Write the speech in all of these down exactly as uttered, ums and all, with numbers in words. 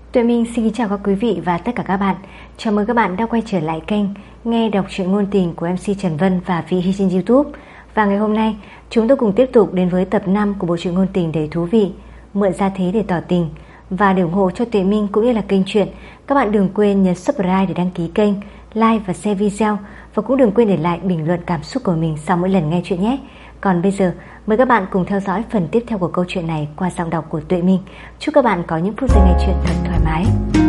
Tuệ Minh xin kính chào các quý vị và tất cả các bạn. Chào mừng các bạn đã quay trở lại kênh Nghe đọc truyện ngôn tình của em xê Trần Vân và Vị Hy trên YouTube. Và ngày hôm nay chúng tôi cùng tiếp tục đến với tập năm của bộ truyện ngôn tình đầy thú vị Mượn Gia Thế Để Tỏ Tình. Và để ủng hộ cho Tuệ Minh cũng như là kênh truyện, các bạn đừng quên nhấn subscribe để đăng ký kênh, like và share video. Và cũng đừng quên để lại bình luận cảm xúc của mình sau mỗi lần nghe chuyện nhé. Còn bây giờ mời các bạn cùng theo dõi phần tiếp theo của câu chuyện này qua giọng đọc của Tuệ Minh. Chúc các bạn có những phút giây nghe chuyện thật thoải mái.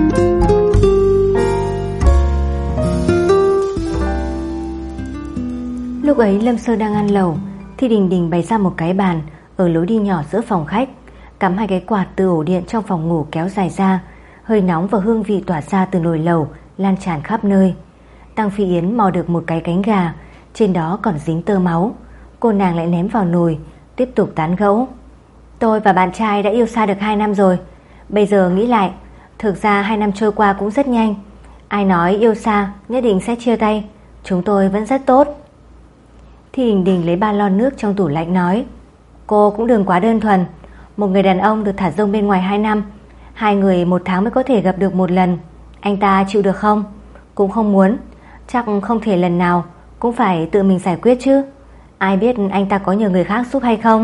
Lúc ấy Lâm Sơ đang ăn lẩu thì Đình Đình bày ra một cái bàn ở lối đi nhỏ giữa phòng khách, cắm hai cái quạt từ ổ điện trong phòng ngủ kéo dài ra. Hơi nóng và hương vị tỏa ra từ nồi lẩu lan tràn khắp nơi. Tăng Phi Yến mò được một cái cánh gà, trên đó còn dính tơ máu. Cô nàng lại ném vào nồi, tiếp tục tán gẫu. Tôi và bạn trai đã yêu xa được hai năm rồi. Bây giờ nghĩ lại, thực ra hai năm trôi qua cũng rất nhanh. Ai nói yêu xa nhất định sẽ chia tay, chúng tôi vẫn rất tốt. Thì Đình Đình lấy ba lon nước trong tủ lạnh nói, cô cũng đừng quá đơn thuần. Một người đàn ông được thả rông bên ngoài hai năm, hai người một tháng mới có thể gặp được một lần. Anh ta chịu được không? Cũng không muốn. Chắc không thể lần nào cũng phải tự mình giải quyết chứ. Ai biết anh ta có nhờ người khác giúp hay không.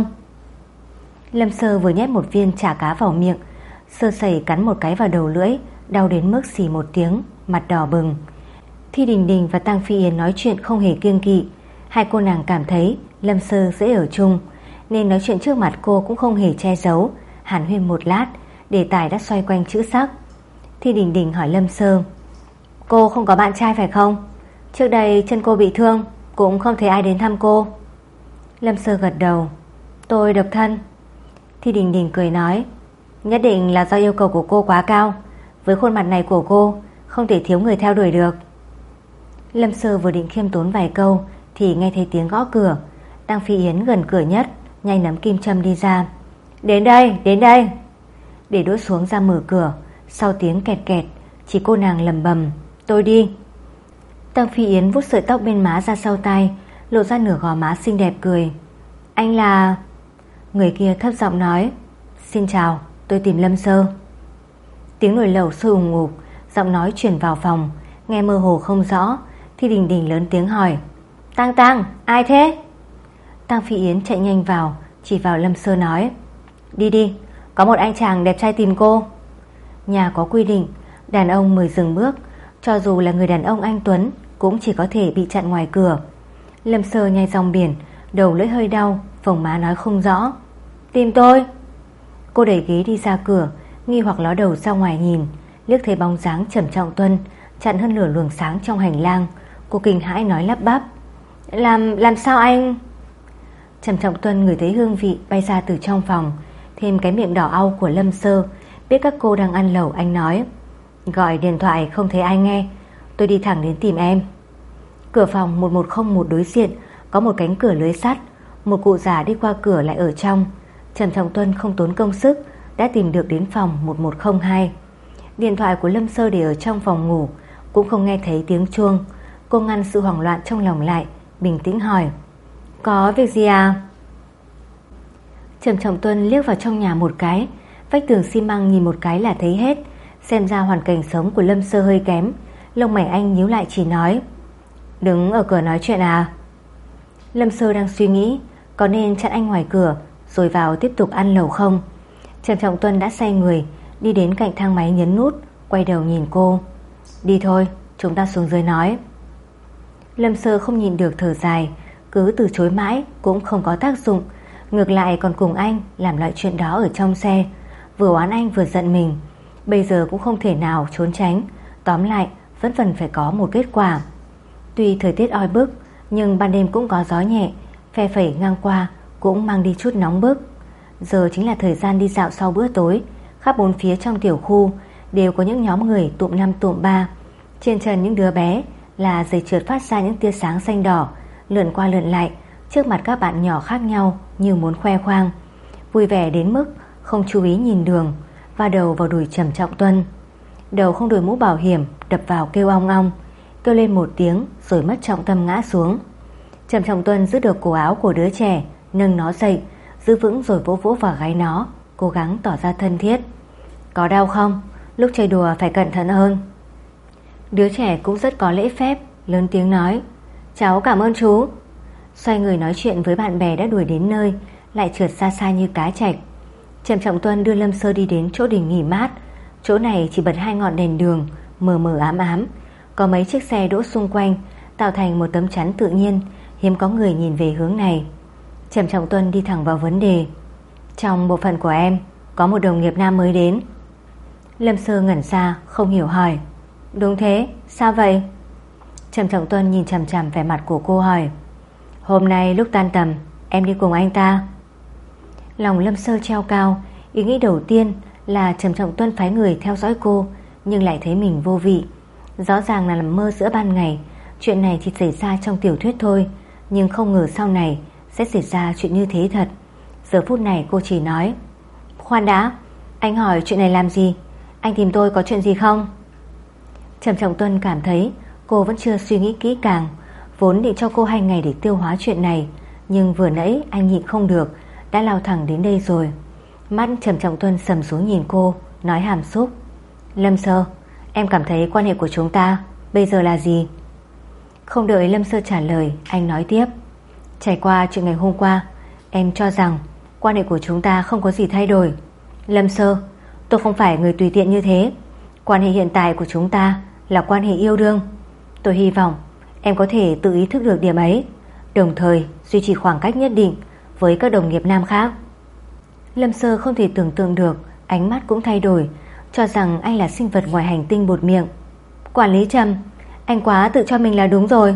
Lâm Sơ vừa nhét một viên chả cá vào miệng, sơ sẩy cắn một cái vào đầu lưỡi, đau đến mức xì một tiếng, mặt đỏ bừng. Thi Đình Đình và Tăng Phi Yến nói chuyện không hề kiêng kỵ. Hai cô nàng cảm thấy Lâm Sơ dễ ở chung, nên nói chuyện trước mặt cô cũng không hề che giấu. Hàn huyên một lát, đề tài đã xoay quanh chữ sắc. Thi Đình Đình hỏi Lâm Sơ, cô không có bạn trai phải không? Trước đây chân cô bị thương, cũng không thấy ai đến thăm cô. Lâm Sơ gật đầu, tôi độc thân. Thi Đình Đình cười nói, nhất định là do yêu cầu của cô quá cao. Với khuôn mặt này của cô, không thể thiếu người theo đuổi được. Lâm Sơ vừa định khiêm tốn vài câu thì nghe thấy tiếng gõ cửa. Tăng Phi Yến gần cửa nhất, nhanh nắm kim châm đi ra. Đến đây, đến đây. Để đũa xuống ra mở cửa. Sau tiếng kẹt kẹt, chỉ cô nàng lầm bầm, tôi đi. Tăng Phi Yến vuốt sợi tóc bên má ra sau tai, lộ ra nửa gò má xinh đẹp cười. Anh là... Người kia thấp giọng nói, xin chào, tôi tìm Lâm Sơ. Tiếng nồi lẩu sôi ùng ục, giọng nói truyền vào phòng, nghe mơ hồ không rõ. Thì Đình Đình lớn tiếng hỏi, Tăng Tăng, ai thế? Tăng Phi Yến chạy nhanh vào, chỉ vào Lâm Sơ nói, đi đi, có một anh chàng đẹp trai tìm cô. Nhà có quy định, đàn ông mời dừng bước, cho dù là người đàn ông anh tuấn cũng chỉ có thể bị chặn ngoài cửa. Lâm Sơ nhai rong biển, đầu lưỡi hơi đau, phồng má nói không rõ, tìm tôi. Cô đẩy ghế đi ra cửa, nghi hoặc ló đầu ra ngoài nhìn, liếc thấy bóng dáng Trầm Trọng Tuân chặn hơn nửa luồng sáng trong hành lang. Cô kinh hãi nói lắp bắp, Làm, làm sao anh? Trầm Trọng Tuân ngửi thấy hương vị bay ra từ trong phòng, thêm cái miệng đỏ au của Lâm Sơ. Biết các cô đang ăn lẩu, anh nói, gọi điện thoại không thấy ai nghe, tôi đi thẳng đến tìm em. Cửa phòng một một không một đối diện có một cánh cửa lưới sắt. Một cụ già đi qua cửa lại ở trong. Trầm Trọng Tuân không tốn công sức đã tìm được đến phòng một một không hai. Điện thoại của Lâm Sơ để ở trong phòng ngủ, cũng không nghe thấy tiếng chuông. Cô ngăn sự hoảng loạn trong lòng lại, bình tĩnh hỏi, có việc gì à? Trầm Trọng Tuân liếc vào trong nhà một cái, vách tường xi măng nhìn một cái là thấy hết. Xem ra hoàn cảnh sống của Lâm Sơ hơi kém. Lông mày anh nhíu lại chỉ nói, đứng ở cửa nói chuyện à? Lâm Sơ đang suy nghĩ có nên chặn anh ngoài cửa rồi vào tiếp tục ăn lẩu không. Trầm Trọng Tuân đã xoay người đi đến cạnh thang máy nhấn nút, quay đầu nhìn cô, đi thôi, chúng ta xuống dưới nói. Lâm Sơ không nhìn được thở dài, cứ từ chối mãi cũng không có tác dụng, ngược lại còn cùng anh làm loại chuyện đó ở trong xe, vừa oán anh vừa giận mình. Bây giờ cũng không thể nào trốn tránh, tóm lại vẫn cần phải có một kết quả. Tuy thời tiết oi bức, nhưng ban đêm cũng có gió nhẹ, phe phẩy ngang qua cũng mang đi chút nóng bức. Giờ chính là thời gian đi dạo sau bữa tối. Khắp bốn phía trong tiểu khu đều có những nhóm người tụm năm tụm ba. Trên chân những đứa bé là giày trượt phát ra những tia sáng xanh đỏ, lượn qua lượn lại trước mặt các bạn nhỏ khác nhau như muốn khoe khoang. Vui vẻ đến mức không chú ý nhìn đường, va đầu vào đùi Trầm Trọng Tuân. Đầu không đội mũ bảo hiểm đập vào kêu ong ong, kêu lên một tiếng rồi mất trọng tâm ngã xuống. Trầm Trọng Tuân giữ được cổ áo của đứa trẻ, nâng nó dậy, giữ vững rồi vỗ vỗ vào gáy nó, cố gắng tỏ ra thân thiết. Có đau không? lúc chơi đùa phải cẩn thận hơn. Đứa trẻ cũng rất có lễ phép, lớn tiếng nói: Cháu cảm ơn chú. Xoay người nói chuyện với bạn bè đã đuổi đến nơi, lại trượt xa xa như cá chạch. Trầm Trọng Tuân đưa Lâm Sơ đi đến chỗ đình nghỉ mát. Chỗ này chỉ bật hai ngọn đèn đường, mờ mờ ám ám, có mấy chiếc xe đỗ xung quanh, tạo thành một tấm chắn tự nhiên, hiếm có người nhìn về hướng này. Trầm Trọng Tuân đi thẳng vào vấn đề: Trong bộ phận của em có một đồng nghiệp nam mới đến. Lâm Sơ ngẩn ra, không hiểu hỏi: Đúng thế, sao vậy? Trầm Trọng Tuân nhìn chằm chằm vẻ mặt của cô hỏi: Hôm nay lúc tan tầm em đi cùng anh ta. Lòng Lâm Sơ treo cao, ý nghĩ đầu tiên là Trầm Trọng Tuân phái người theo dõi cô, nhưng lại thấy mình vô vị. Rõ ràng là nằm mơ giữa ban ngày. Chuyện này chỉ xảy ra trong tiểu thuyết thôi, nhưng không ngờ sau này sẽ xảy ra chuyện như thế thật. Giờ phút này cô chỉ nói: Khoan đã, anh hỏi chuyện này làm gì? Anh tìm tôi có chuyện gì không? Trầm Trọng Tuân cảm thấy cô vẫn chưa suy nghĩ kỹ càng, vốn định cho cô hai ngày để tiêu hóa chuyện này, nhưng vừa nãy anh nhịn không được, đã lao thẳng đến đây rồi. Mắt Trầm Trọng Tuân sầm xuống nhìn cô, nói hàm xúc: Lâm Sơ, em cảm thấy quan hệ của chúng ta bây giờ là gì? Không đợi Lâm Sơ trả lời, anh nói tiếp: Trải qua chuyện ngày hôm qua, em cho rằng quan hệ của chúng ta không có gì thay đổi. Lâm Sơ, tôi không phải người tùy tiện như thế. Quan hệ hiện tại của chúng ta là quan hệ yêu đương. Tôi hy vọng em có thể tự ý thức được điểm ấy, đồng thời duy trì khoảng cách nhất định với các đồng nghiệp nam khác. Lâm Sơ không thể tưởng tượng được, ánh mắt cũng thay đổi, cho rằng anh là sinh vật ngoài hành tinh bột miệng. Quản lý Trầm, anh quá tự cho mình là đúng rồi.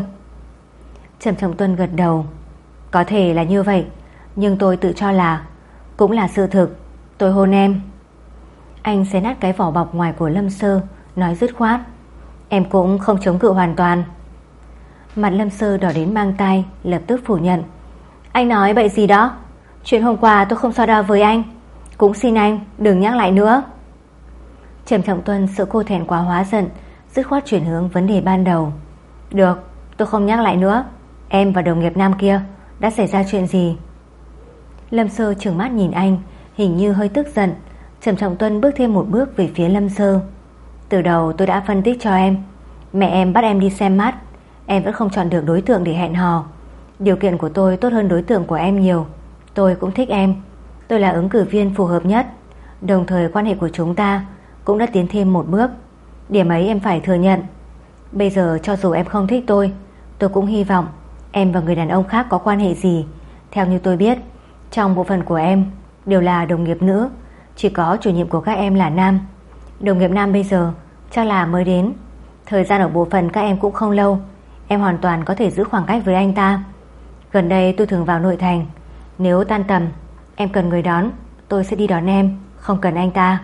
Trầm Trọng Tuân gật đầu: Có thể là như vậy, nhưng tôi tự cho là cũng là sự thực. Tôi hôn em. Anh xé nát cái vỏ bọc ngoài của Lâm Sơ, nói dứt khoát: Em cũng không chống cự hoàn toàn. Mặt Lâm Sơ đỏ đến mang tai, lập tức phủ nhận: Anh nói bậy gì đó? Chuyện hôm qua tôi không so đo với anh, cũng xin anh đừng nhắc lại nữa. Trầm Trọng Tuân sợ cô thẹn quá hóa giận, dứt khoát chuyển hướng vấn đề ban đầu: Được, tôi không nhắc lại nữa. Em và đồng nghiệp nam kia đã xảy ra chuyện gì? Lâm Sơ trừng mắt nhìn anh, hình như hơi tức giận. Trầm Trọng Tuân bước thêm một bước về phía Lâm Sơ: Từ đầu tôi đã phân tích cho em, mẹ em bắt em đi xem mắt, em vẫn không chọn được đối tượng để hẹn hò. Điều kiện của tôi tốt hơn đối tượng của em nhiều. Tôi cũng thích em, tôi là ứng cử viên phù hợp nhất. Đồng thời quan hệ của chúng ta cũng đã tiến thêm một bước. Điểm ấy em phải thừa nhận. Bây giờ cho dù em không thích tôi, tôi cũng hy vọng em và người đàn ông khác có quan hệ gì. Theo như tôi biết, trong bộ phận của em đều là đồng nghiệp nữ, chỉ có chủ nhiệm của các em là nam. Đồng nghiệp nam bây giờ chắc là mới đến, thời gian ở bộ phận các em cũng không lâu. Em hoàn toàn có thể giữ khoảng cách với anh ta. Gần đây tôi thường vào nội thành, nếu tan tầm em cần người đón, tôi sẽ đi đón em, không cần anh ta.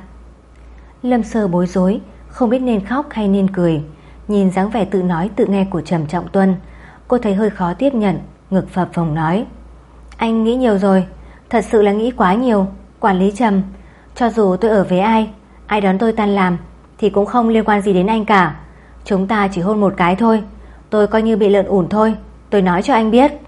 Lâm Sơ bối rối, không biết nên khóc hay nên cười. Nhìn dáng vẻ tự nói tự nghe của Trầm Trọng Tuân, cô thấy hơi khó tiếp nhận, ngực phập phồng nói: Anh nghĩ nhiều rồi, thật sự là nghĩ quá nhiều. Quản lý Trầm, cho dù tôi ở với ai, ai đón tôi tan làm thì cũng không liên quan gì đến anh cả. Chúng ta chỉ hôn một cái thôi, tôi coi như bị lợn ủn thôi, tôi nói cho anh biết.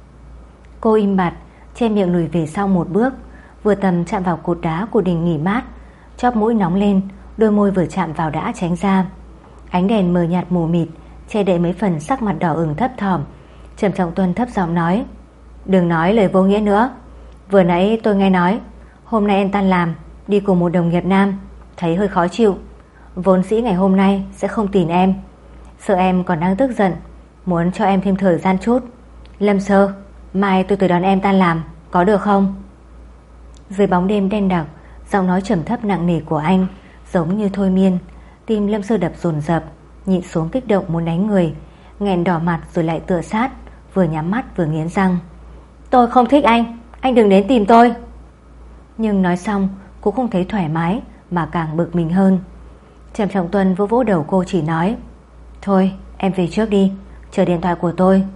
Cô im bặt, che miệng lùi về sau một bước, vừa tầm chạm vào cột đá của đình nghỉ mát, chóp mũi nóng lên, đôi môi vừa chạm vào đã tránh ra. Ánh đèn mờ nhạt mù mịt che đậy mấy phần sắc mặt đỏ ửng thấp thỏm. Trầm Trọng Tuân thấp giọng nói: Đừng nói lời vô nghĩa nữa. Vừa nãy tôi nghe nói hôm nay em tan làm đi cùng một đồng nghiệp nam, thấy hơi khó chịu. Vốn dĩ ngày hôm nay sẽ không tìm em, sợ em còn đang tức giận, muốn cho em thêm thời gian chút. Lâm Sơ, mai tôi tới đón em tan làm, có được không? Dưới bóng đêm đen đặc, giọng nói trầm thấp nặng nề của anh giống như thôi miên. Tim Lâm Sơ đập dồn dập, nhịn xuống kích động muốn đánh người, nghẹn đỏ mặt rồi lại tựa sát, vừa nhắm mắt vừa nghiến răng: Tôi không thích anh, anh đừng đến tìm tôi. Nhưng nói xong cũng không thấy thoải mái, mà càng bực mình hơn. Trầm Trọng Tuân vỗ vỗ đầu cô, chỉ nói: Thôi em về trước đi, chờ điện thoại của tôi.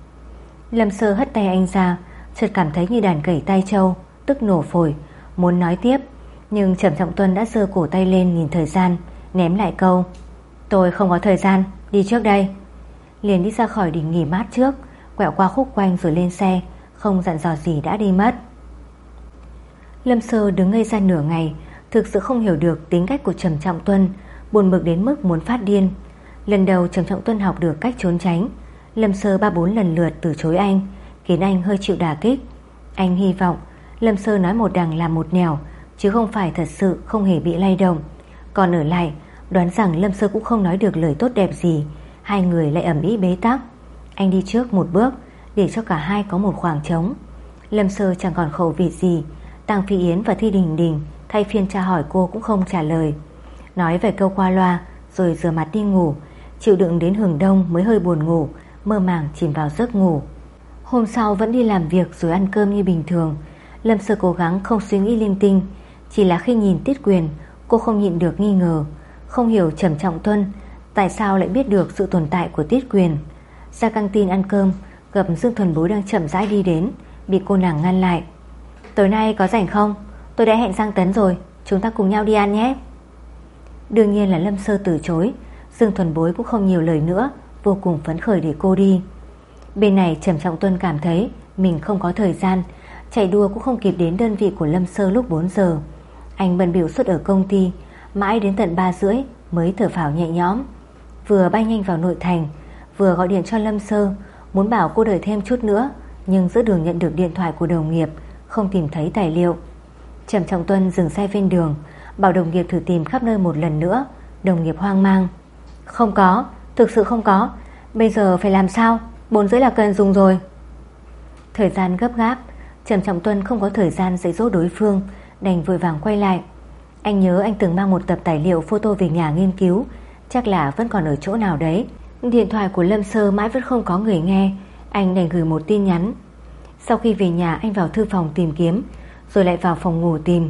Lâm Sơ hất tay anh ra, chợt cảm thấy như đàn cẩy tai trâu, tức nổ phổi, muốn nói tiếp, nhưng Trầm Trọng Tuân đã giơ cổ tay lên nhìn thời gian, ném lại câu: Tôi không có thời gian, đi trước đây. Liền đi ra khỏi đình nghỉ mát trước, quẹo qua khúc quanh rồi lên xe, không dặn dò gì đã đi mất. Lâm Sơ đứng ngây ra nửa ngày, thực sự không hiểu được tính cách của Trầm Trọng Tuân, buồn bực đến mức muốn phát điên. Lần đầu Trầm Trọng Tuân học được cách trốn tránh, Lâm Sơ ba bốn lần lượt từ chối anh, khiến anh hơi chịu đả kích. Anh hy vọng Lâm Sơ nói một đằng làm một nẻo, chứ không phải thật sự không hề bị lay động. Còn ở lại, đoán rằng Lâm Sơ cũng không nói được lời tốt đẹp gì, hai người lại ầm ĩ bế tắc. Anh đi trước một bước để cho cả hai có một khoảng trống. Lâm Sơ chẳng còn khẩu vị gì, Tang Phi Yến và Thi Đình Đình thay phiên tra hỏi cô cũng không trả lời, nói vài câu qua loa rồi rửa mặt đi ngủ, chịu đựng đến hừng đông mới hơi buồn ngủ, mơ màng chìm vào giấc ngủ. Hôm sau vẫn đi làm việc rồi ăn cơm như bình thường. Lâm Sơ cố gắng không suy nghĩ linh tinh, chỉ là khi nhìn Tiết Quyền, cô không nhịn được nghi ngờ, không hiểu Trầm Trọng Tuân tại sao lại biết được sự tồn tại của Tiết Quyền. Ra căng tin ăn cơm, gặp Dương Thuần Bối đang chậm rãi đi đến, bị cô nàng ngăn lại. Tối nay có rảnh không? Tôi đã hẹn Giang Tấn rồi, chúng ta cùng nhau đi ăn nhé. Đương nhiên là Lâm Sơ từ chối. Dương Thuần Bối cũng không nhiều lời nữa, vô cùng phấn khởi để cô đi. Bên này Trầm Trọng Tuân cảm thấy mình không có thời gian, chạy đua cũng không kịp đến đơn vị của Lâm Sơ lúc bốn giờ. Anh bận bịu suốt ở công ty, mãi đến tận ba rưỡi mới thở phào nhẹ nhõm. Vừa bay nhanh vào nội thành, vừa gọi điện cho Lâm Sơ, muốn bảo cô đợi thêm chút nữa, nhưng giữa đường nhận được điện thoại của đồng nghiệp, không tìm thấy tài liệu. Trầm Trọng Tuân dừng xe ven đường, bảo đồng nghiệp thử tìm khắp nơi một lần nữa. Đồng nghiệp hoang mang: Không có, thực sự không có. Bây giờ phải làm sao? Bốn rưỡi là cần dùng rồi. Thời gian gấp gáp, Trầm Trọng Tuân không có thời gian dạy dỗ đối phương, đành vội vàng quay lại. Anh nhớ anh từng mang một tập tài liệu photo về nhà nghiên cứu, chắc là vẫn còn ở chỗ nào đấy. Điện thoại của Lâm Sơ mãi vẫn không có người nghe, anh đành gửi một tin nhắn. Sau khi về nhà, anh vào thư phòng tìm kiếm, rồi lại vào phòng ngủ tìm.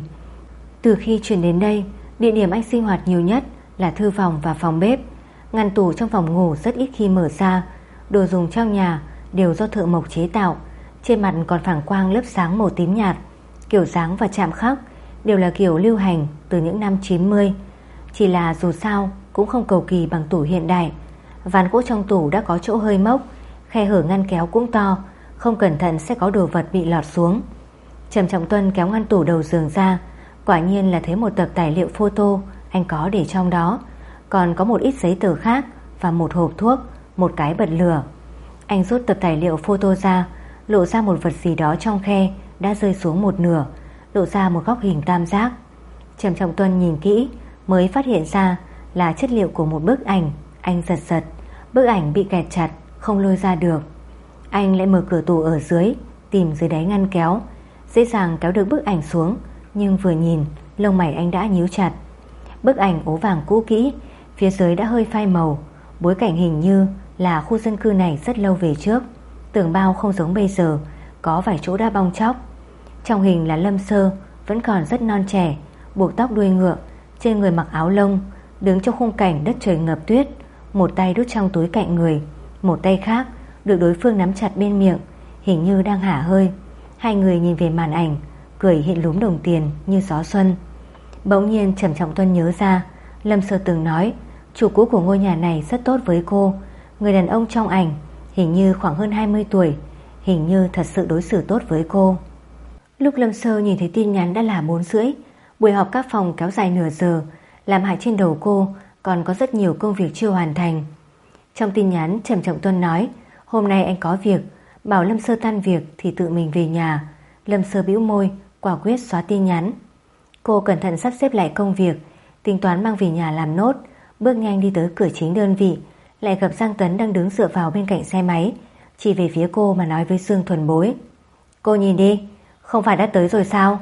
Từ khi chuyển đến đây, địa điểm anh sinh hoạt nhiều nhất là thư phòng và phòng bếp. Ngăn tủ trong phòng ngủ rất ít khi mở ra. Đồ dùng trong nhà đều do thợ mộc chế tạo, trên mặt còn phản quang lớp sáng màu tím nhạt. Kiểu dáng và chạm khắc đều là kiểu lưu hành từ những năm chín mươi. Chỉ là dù sao cũng không cầu kỳ bằng tủ hiện đại. Ván gỗ trong tủ đã có chỗ hơi mốc, khe hở ngăn kéo cũng to, không cẩn thận sẽ có đồ vật bị lọt xuống. Trầm Trọng Tuân kéo ngăn tủ đầu giường ra, quả nhiên là thấy một tập tài liệu photo anh có để trong đó, còn có một ít giấy tờ khác và một hộp thuốc, một cái bật lửa. Anh rút tập tài liệu photo ra, lộ ra một vật gì đó trong khe đã rơi xuống một nửa, lộ ra một góc hình tam giác. Trầm Trọng Tuân nhìn kỹ mới phát hiện ra là chất liệu của một bức ảnh. Anh giật giật, bức ảnh bị kẹt chặt, không lôi ra được. Anh lại mở cửa tủ ở dưới, tìm dưới đáy ngăn kéo, dễ dàng kéo được bức ảnh xuống, nhưng vừa nhìn, lông mày anh đã nhíu chặt. Bức ảnh ố vàng cũ kỹ, phía dưới đã hơi phai màu, bối cảnh hình như là khu dân cư này rất lâu về trước. Tường bao không giống bây giờ, có vài chỗ đã bong chóc. Trong hình là Lâm Sơ, vẫn còn rất non trẻ, buộc tóc đuôi ngựa, trên người mặc áo lông, đứng trong khung cảnh đất trời ngập tuyết, một tay đút trong túi cạnh người, một tay khác được đối phương nắm chặt bên miệng, hình như đang hả hơi. Hai người nhìn về màn ảnh, cười hiện lúm đồng tiền như gió xuân. Bỗng nhiên Trầm Trọng Tuân nhớ ra, Lâm Sơ từng nói chủ cũ của ngôi nhà này rất tốt với cô. Người đàn ông trong ảnh hình như khoảng hơn hai mươi tuổi, hình như thật sự đối xử tốt với cô. Lúc Lâm Sơ nhìn thấy tin nhắn đã là bốn rưỡi. Buổi họp các phòng kéo dài nửa giờ, làm hại trên đầu cô còn có rất nhiều công việc chưa hoàn thành. Trong tin nhắn, Trầm Trọng Tuân nói hôm nay anh có việc, bảo Lâm Sơ tan việc thì tự mình về nhà. Lâm Sơ bĩu môi, quả quyết xóa tin nhắn. Cô cẩn thận sắp xếp lại công việc, tính toán mang về nhà làm nốt, bước nhanh đi tới cửa chính đơn vị, lại gặp Giang Tấn đang đứng dựa vào bên cạnh xe máy, chỉ về phía cô mà nói với Dương Thuần Bối: Cô nhìn đi, không phải đã tới rồi sao?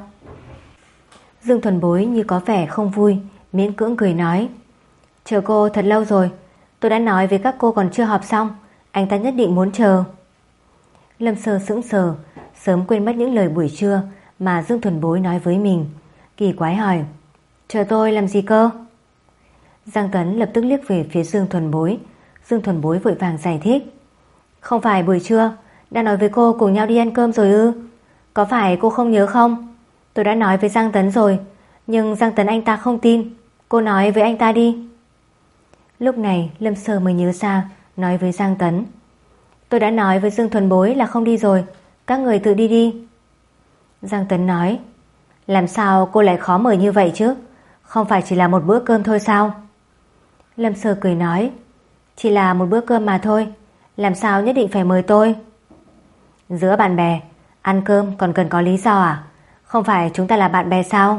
Dương Thuần Bối như có vẻ không vui, miễn cưỡng cười nói: Chờ cô thật lâu rồi, tôi đã nói với các cô còn chưa họp xong, anh ta nhất định muốn chờ. Lâm Sơ sững sờ, sớm quên mất những lời buổi trưa mà Dương Thuần Bối nói với mình, kỳ quái hỏi: Chờ tôi làm gì cơ? Giang Tấn lập tức liếc về phía Dương Thuần Bối. Dương Thuần Bối vội vàng giải thích: Không phải buổi trưa đã nói với cô cùng nhau đi ăn cơm rồi ư? Có phải cô không nhớ không? Tôi đã nói với Giang Tấn rồi, nhưng Giang Tấn anh ta không tin. Cô nói với anh ta đi. Lúc này Lâm Sơ mới nhớ ra, nói với Giang Tấn: Tôi đã nói với Dương Thuần Bối là không đi rồi, các người tự đi đi. Giang Tấn nói: Làm sao cô lại khó mời như vậy chứ? Không phải chỉ là một bữa cơm thôi sao? Lâm Sơ cười nói, chỉ là một bữa cơm mà thôi, làm sao nhất định phải mời tôi? Giữa bạn bè, ăn cơm còn cần có lý do à? Không phải chúng ta là bạn bè sao?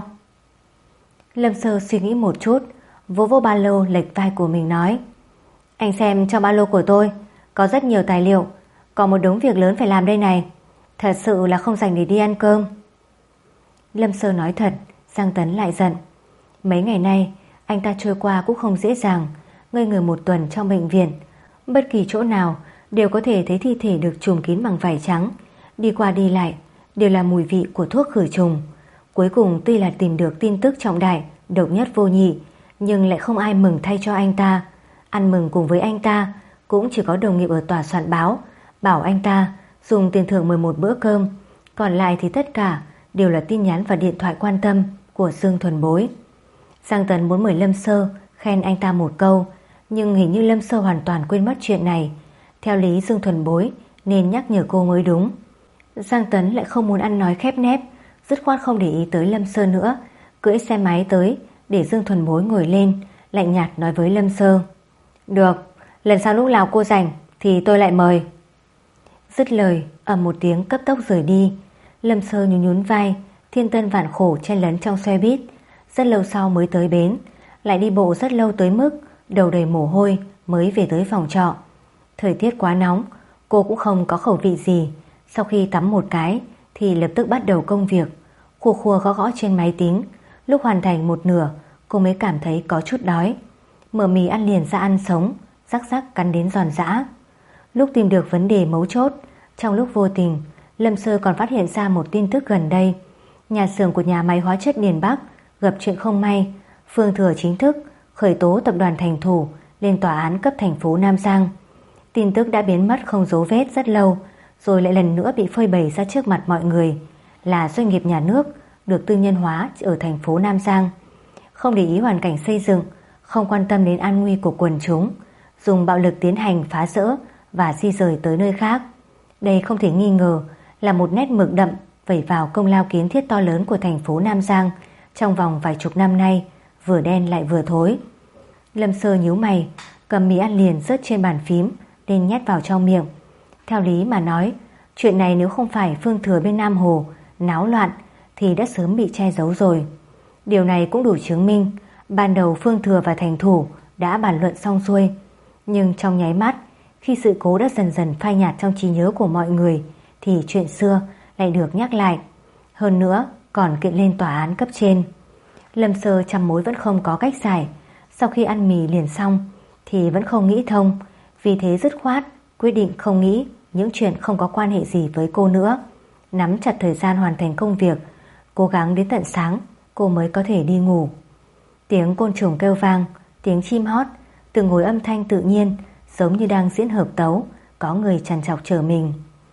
Lâm Sơ suy nghĩ một chút, vỗ vỗ ba lô lệch vai của mình nói, anh xem trong ba lô của tôi có rất nhiều tài liệu, có một đống việc lớn phải làm đây này, thật sự là không dành để đi ăn cơm. Lâm Sơ nói thật, Giang Tấn lại giận. Mấy ngày nay anh ta trôi qua cũng không dễ dàng, ngây người một tuần trong bệnh viện, bất kỳ chỗ nào đều có thể thấy thi thể được trùm kín bằng vải trắng, đi qua đi lại đều là mùi vị của thuốc khử trùng. Cuối cùng tuy là tìm được tin tức trọng đại, độc nhất vô nhị, nhưng lại không ai mừng thay cho anh ta. Ăn mừng cùng với anh ta cũng chỉ có đồng nghiệp ở tòa soạn báo, bảo anh ta dùng tiền thưởng mười một bữa cơm, còn lại thì tất cả đều là tin nhắn và điện thoại quan tâm của Dương Thuần Bối. Giang Tấn muốn mời Lâm Sơ khen anh ta một câu, nhưng hình như Lâm Sơ hoàn toàn quên mất chuyện này. Theo lý Dương Thuần Bối nên nhắc nhở cô mới đúng. Giang Tấn lại không muốn ăn nói khép nép, dứt khoát không để ý tới Lâm Sơ nữa, cưỡi xe máy tới để Dương Thuần Bối ngồi lên, lạnh nhạt nói với Lâm Sơ, được, lần sau lúc nào cô rảnh thì tôi lại mời. Dứt lời, ầm một tiếng cấp tốc rời đi. Lâm Sơ nhún nhún vai, thiên tân vạn khổ chen lấn trong xe buýt, rất lâu sau mới tới bến, lại đi bộ rất lâu tới mức đầu đầy mồ hôi mới về tới phòng trọ. Thời tiết quá nóng, cô cũng không có khẩu vị gì. Sau khi tắm một cái thì lập tức bắt đầu công việc, khua khua gõ gõ trên máy tính. Lúc hoàn thành một nửa, cô mới cảm thấy có chút đói, mở mì ăn liền ra ăn sống, rắc rắc cắn đến giòn giã. Lúc tìm được vấn đề mấu chốt, trong lúc vô tình, Lâm Sơ còn phát hiện ra một tin tức gần đây. Nhà xưởng của nhà máy hóa chất Điền Bắc gặp chuyện không may, Phương Thừa chính thức khởi tố tập đoàn Thành Thủ lên tòa án cấp thành phố Nam Giang. Tin tức đã biến mất không dấu vết rất lâu, rồi lại lần nữa bị phơi bày ra trước mặt mọi người, là doanh nghiệp nhà nước được tư nhân hóa ở thành phố Nam Giang. Không để ý hoàn cảnh xây dựng, không quan tâm đến an nguy của quần chúng, dùng bạo lực tiến hành phá rỡ và di rời tới nơi khác. Đây không thể nghi ngờ là một nét mực đậm vẩy vào công lao kiến thiết to lớn của thành phố Nam Giang trong vòng vài chục năm nay, vừa đen lại vừa thối. Lâm Sơ nhíu mày, cầm mì ăn liền rớt trên bàn phím nên nhét vào trong miệng. Theo lý mà nói, chuyện này nếu không phải Phương Thừa bên Nam Hồ náo loạn thì đã sớm bị che giấu rồi. Điều này cũng đủ chứng minh ban đầu Phương Thừa và Thành Thủ đã bàn luận xong xuôi. Nhưng trong nháy mắt, khi sự cố đã dần dần phai nhạt trong trí nhớ của mọi người, thì chuyện xưa lại được nhắc lại. Hơn nữa còn kiện lên tòa án cấp trên. Lâm Sơ trăm mối vẫn không có cách giải. Sau khi ăn mì liền xong thì vẫn không nghĩ thông, vì thế dứt khoát quyết định không nghĩ những chuyện không có quan hệ gì với cô nữa. Nắm chặt thời gian hoàn thành công việc, cố gắng đến tận sáng cô mới có thể đi ngủ. Tiếng côn trùng kêu vang, tiếng chim hót, từng hồi âm thanh tự nhiên, giống như đang diễn hợp tấu, có người trằn trọc chờ mình.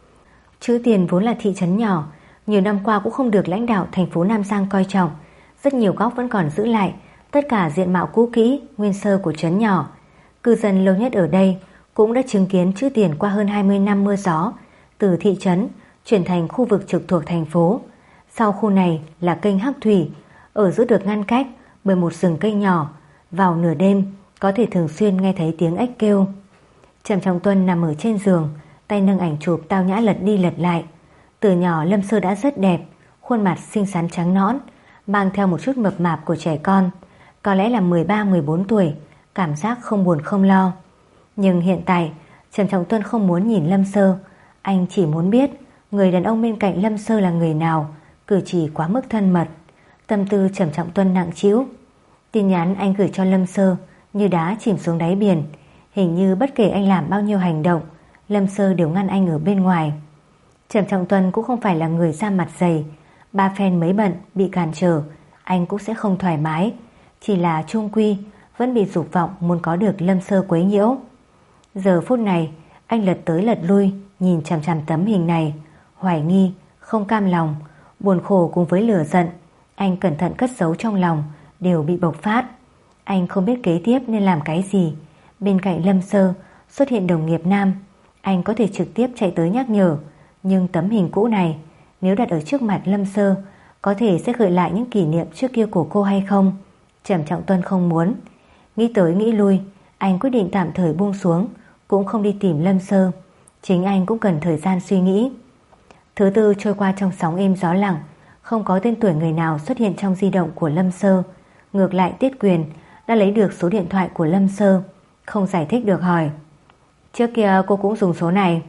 Chữ Tiền vốn là thị trấn nhỏ, nhiều năm qua cũng không được lãnh đạo thành phố Nam Giang coi trọng. Rất nhiều góc vẫn còn giữ lại tất cả diện mạo cũ kỹ, nguyên sơ của trấn nhỏ. Cư dân lâu nhất ở đây cũng đã chứng kiến Chữ Tiền qua hơn hai mươi năm mưa gió, từ thị trấn chuyển thành khu vực trực thuộc thành phố. Sau khu này là kênh Hắc Thủy, ở giữa được ngăn cách bởi một rừng cây nhỏ. Vào nửa đêm có thể thường xuyên nghe thấy tiếng ếch kêu. Trầm Trọng Tuân nằm ở trên giường, tay nâng ảnh chụp tao nhã lật đi lật lại. Từ nhỏ Lâm Sơ đã rất đẹp, khuôn mặt xinh xắn trắng nõn, mang theo một chút mập mạp của trẻ con. Có lẽ là mười ba mười bốn tuổi, cảm giác không buồn không lo. Nhưng hiện tại Trầm Trọng Tuân không muốn nhìn Lâm Sơ. Anh chỉ muốn biết người đàn ông bên cạnh Lâm Sơ là người nào, cử chỉ quá mức thân mật. Tâm tư Trầm Trọng Tuân nặng trĩu. Tin nhắn anh gửi cho Lâm Sơ như đá chìm xuống đáy biển. Hình như bất kể anh làm bao nhiêu hành động, Lâm Sơ đều ngăn anh ở bên ngoài. Trầm Trọng Tuân cũng không phải là người da mặt dày. Ba phen mấy bận bị cản trở, anh cũng sẽ không thoải mái. Chỉ là chung quy vẫn bị dục vọng muốn có được Lâm Sơ quấy nhiễu. Giờ phút này anh lật tới lật lui, nhìn chằm chằm tấm hình này, hoài nghi, không cam lòng, buồn khổ cùng với lửa giận. Anh cẩn thận cất giấu trong lòng đều bị bộc phát. Anh không biết kế tiếp nên làm cái gì. Bên cạnh Lâm Sơ xuất hiện đồng nghiệp nam, anh có thể trực tiếp chạy tới nhắc nhở. Nhưng tấm hình cũ này nếu đặt ở trước mặt Lâm Sơ, có thể sẽ gợi lại những kỷ niệm trước kia của cô hay không? Trầm Trọng Tuân không muốn. Nghĩ tới nghĩ lui, anh quyết định tạm thời buông xuống, cũng không đi tìm Lâm Sơ. Chính anh cũng cần thời gian suy nghĩ. Thứ tư trôi qua trong sóng êm gió lặng, không có tên tuổi người nào xuất hiện trong di động của Lâm Sơ. Ngược lại Tiết Quyền đã lấy được số điện thoại của Lâm Sơ, không giải thích được hỏi: Trước kia cô cũng dùng số này?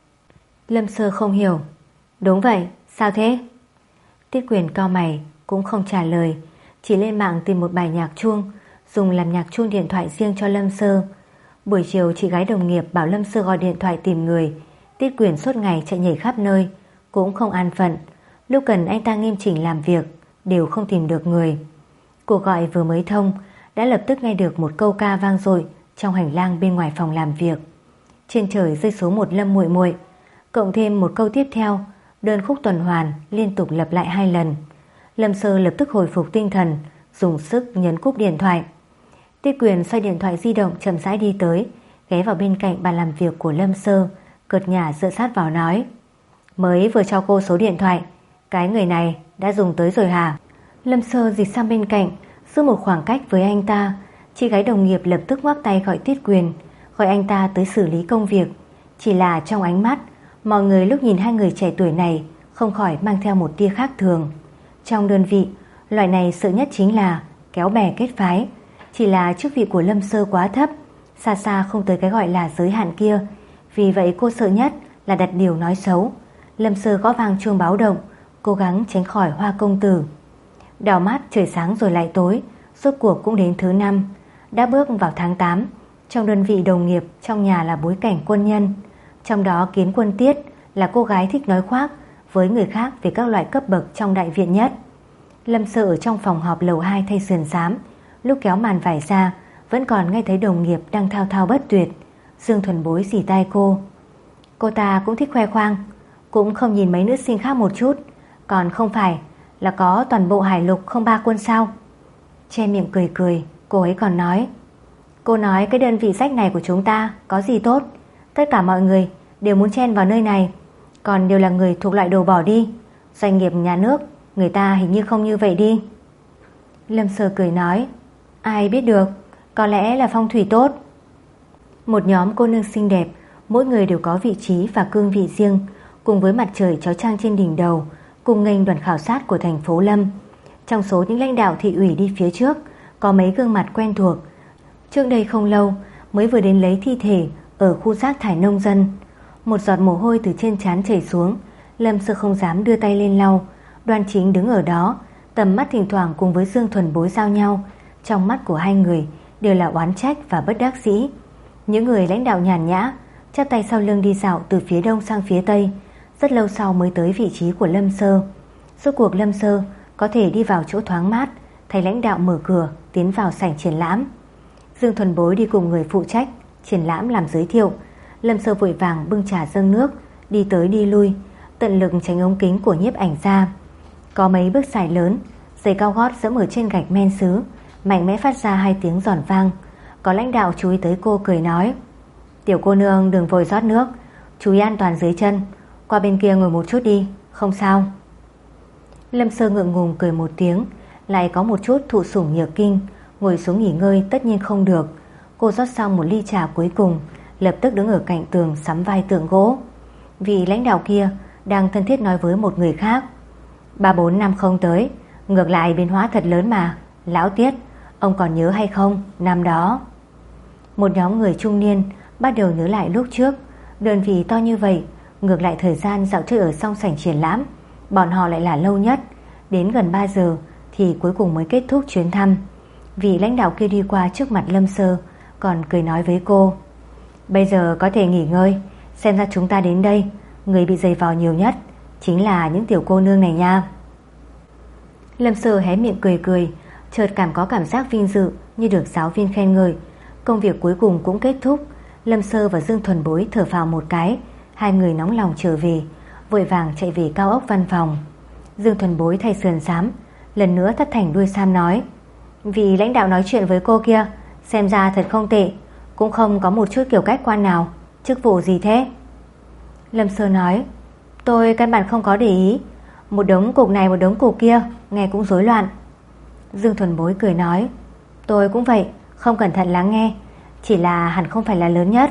Lâm Sơ không hiểu. Đúng vậy, sao thế? Tiết Quyền cau mày, cũng không trả lời, chỉ lên mạng tìm một bài nhạc chuông, dùng làm nhạc chuông điện thoại riêng cho Lâm Sơ. Buổi chiều chị gái đồng nghiệp bảo Lâm Sơ gọi điện thoại tìm người. Tiết Quyền suốt ngày chạy nhảy khắp nơi, cũng không an phận. Lúc cần anh ta nghiêm chỉnh làm việc, đều không tìm được người. Cuộc gọi vừa mới thông, đã lập tức nghe được một câu ca vang dội trong hành lang bên ngoài phòng làm việc. Trên trời rơi số một Lâm muội muội, cộng thêm một câu tiếp theo, đơn khúc tuần hoàn liên tục lặp lại hai lần. Lâm Sơ lập tức hồi phục tinh thần, dùng sức nhấn cúp điện thoại. Tiết Quyền xoay điện thoại di động chậm rãi đi tới, ghé vào bên cạnh bàn làm việc của Lâm Sơ, cợt nhả dựa sát vào nói: Mới vừa cho cô số điện thoại, cái người này đã dùng tới rồi hả? Lâm Sơ dịch sang bên cạnh, giữ một khoảng cách với anh ta. Chị gái đồng nghiệp lập tức ngoắc tay gọi Tiết Quyền, gọi anh ta tới xử lý công việc. Chỉ là trong ánh mắt, mọi người lúc nhìn hai người trẻ tuổi này không khỏi mang theo một tia khác thường. Trong đơn vị, loại này sợ nhất chính là kéo bè kết phái. Chỉ là chức vị của Lâm Sơ quá thấp, xa xa không tới cái gọi là giới hạn kia. Vì vậy cô sợ nhất là đặt điều nói xấu. Lâm Sơ gõ vang chuông báo động, cố gắng tránh khỏi Hoa công tử. Đảo mắt trời sáng rồi lại tối, rốt cuộc cũng đến thứ năm. Đã bước vào tháng tám, trong đơn vị đồng nghiệp, trong nhà là bối cảnh quân nhân. Trong đó Kiến Quân Tiết là cô gái thích nói khoác với người khác về các loại cấp bậc trong đại viện nhất. Lâm Sơ ở trong phòng họp lầu hai thay sườn xám, lúc kéo màn vải ra vẫn còn nghe thấy đồng nghiệp đang thao thao bất tuyệt. Dương Thuần Bối xì tai cô: Cô ta cũng thích khoe khoang, cũng không nhìn mấy nữ sinh khác một chút, còn không phải là có toàn bộ hải lục không ba quân sao? Che miệng cười cười, cô ấy còn nói: Cô nói cái đơn vị sách này của chúng ta có gì tốt, tất cả mọi người đều muốn chen vào nơi này, còn đều là người thuộc loại đồ bỏ đi. Doanh nghiệp nhà nước người ta hình như không như vậy đi. Lâm Sơ cười nói: Ai biết được, có lẽ là phong thủy tốt. Một nhóm cô nương xinh đẹp, mỗi người đều có vị trí và cương vị riêng, cùng với mặt trời chói chang trên đỉnh đầu, cùng nghênh đoàn khảo sát của thành phố Lâm. Trong số những lãnh đạo thị ủy đi phía trước, có mấy gương mặt quen thuộc. Trước đây không lâu mới vừa đến lấy thi thể ở khu rác thải nông dân. Một giọt mồ hôi từ trên trán chảy xuống, Lâm Sơ không dám đưa tay lên lau, đoan chính đứng ở đó, tầm mắt thỉnh thoảng cùng với Dương Thuần Bối giao nhau. Trong mắt của hai người đều là oán trách và bất đắc dĩ. Những người lãnh đạo nhàn nhã chắp tay sau lưng đi dạo từ phía đông sang phía tây, rất lâu sau mới tới vị trí của Lâm Sơ. Rốt cuộc Lâm Sơ có thể đi vào chỗ thoáng mát, thấy lãnh đạo mở cửa tiến vào sảnh triển lãm. Dương Thuần Bối đi cùng người phụ trách triển lãm làm giới thiệu. Lâm Sơ vội vàng bưng trà dâng nước, đi tới đi lui, tận lực tránh ống kính của nhiếp ảnh gia. Có mấy bước xài lớn, giày cao gót dẫm ở trên gạch men sứ, mạnh mẽ phát ra hai tiếng giòn vang. Có lãnh đạo chú ý tới cô cười nói: Tiểu cô nương đừng vội rót nước, chú ý an toàn dưới chân, qua bên kia ngồi một chút đi, không sao. Lâm Sơ ngượng ngùng cười một tiếng, lại có một chút thụ sủng nhược kinh. Ngồi xuống nghỉ ngơi tất nhiên không được. Cô rót xong một ly trà cuối cùng, lập tức đứng ở cạnh tường sắm vai tượng gỗ. Vị lãnh đạo kia đang thân thiết nói với một người khác: Ba bốn năm không tới, ngược lại biến hóa thật lớn mà. Lão Tiết, ông còn nhớ hay không, năm đó? Một nhóm người trung niên bắt đầu nhớ lại lúc trước. Đơn vị to như vậy, ngược lại thời gian dạo chơi ở song sảnh triển lãm bọn họ lại là lâu nhất, đến gần ba giờ thì cuối cùng mới kết thúc chuyến thăm. Vị lãnh đạo kia đi qua trước mặt Lâm Sơ, còn cười nói với cô: Bây giờ có thể nghỉ ngơi, xem ra chúng ta đến đây, người bị giày vò nhiều nhất chính là những tiểu cô nương này nha. Lâm Sơ hé miệng cười cười, chợt cảm có cảm giác vinh dự như được giáo viên khen ngợi. Công việc cuối cùng cũng kết thúc. Lâm Sơ và Dương Thuần Bối thở phào một cái, hai người nóng lòng trở về, vội vàng chạy về cao ốc văn phòng. Dương Thuần Bối thay sườn xám, lần nữa thắt thành đuôi sam nói: Vị lãnh đạo nói chuyện với cô kia xem ra thật không tệ, cũng không có một chút kiểu cách quan nào. Chức vụ gì thế? Lâm Sơ nói: Tôi căn bản không có để ý, một đống cục này một đống cục kia, nghe cũng rối loạn. Dương Thuần Bối cười nói: Tôi cũng vậy, không cẩn thận lắng nghe. Chỉ là hẳn không phải là lớn nhất.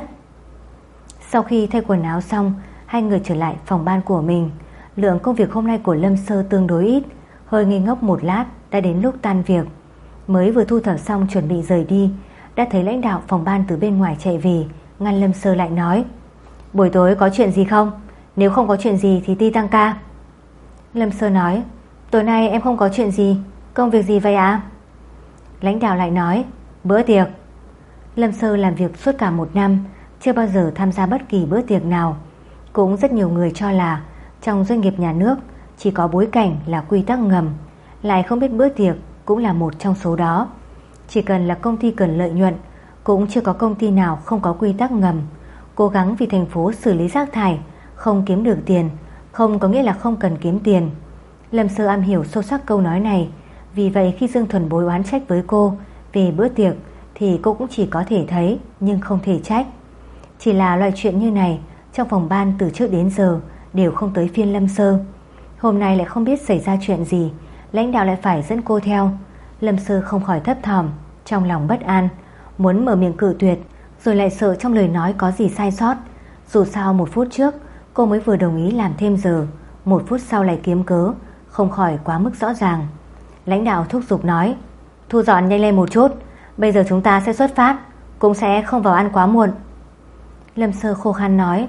Sau khi thay quần áo xong, hai người trở lại phòng ban của mình. Lượng công việc hôm nay của Lâm Sơ tương đối ít, hơi ngây ngốc một lát đã đến lúc tan việc. Mới vừa thu thập xong chuẩn bị rời đi, đã thấy lãnh đạo phòng ban từ bên ngoài chạy về, ngăn Lâm Sơ lại nói: buổi tối có chuyện gì không? Nếu không có chuyện gì thì đi tăng ca. Lâm Sơ nói: tối nay em không có chuyện gì. Công việc gì vậy ạ? Lãnh đạo lại nói: bữa tiệc. Lâm Sơ làm việc suốt cả một năm, chưa bao giờ tham gia bất kỳ bữa tiệc nào. Cũng rất nhiều người cho là trong doanh nghiệp nhà nước chỉ có bối cảnh là quy tắc ngầm, lại không biết bữa tiệc cũng là một trong số đó. Chỉ cần là công ty cần lợi nhuận, cũng chưa có công ty nào không có quy tắc ngầm. Cố gắng vì thành phố xử lý rác thải, không kiếm được tiền không có nghĩa là không cần kiếm tiền. Lâm Sơ am hiểu sâu sắc câu nói này, vì vậy khi Dương Thuần Bối oán trách với cô về bữa tiệc thì cô cũng chỉ có thể thấy nhưng không thể trách. Chỉ là loại chuyện như này trong phòng ban từ trước đến giờ đều không tới phiên Lâm Sơ. Hôm nay lại không biết xảy ra chuyện gì, lãnh đạo lại phải dẫn cô theo. Lâm Sơ không khỏi thấp thỏm, trong lòng bất an, muốn mở miệng cự tuyệt, rồi lại sợ trong lời nói có gì sai sót. Dù sao một phút trước cô mới vừa đồng ý làm thêm giờ, một phút sau lại kiếm cớ, không khỏi quá mức rõ ràng. Lãnh đạo thúc giục nói: thu dọn nhanh lên một chút, bây giờ chúng ta sẽ xuất phát, cũng sẽ không vào ăn quá muộn. Lâm Sơ khô khan nói: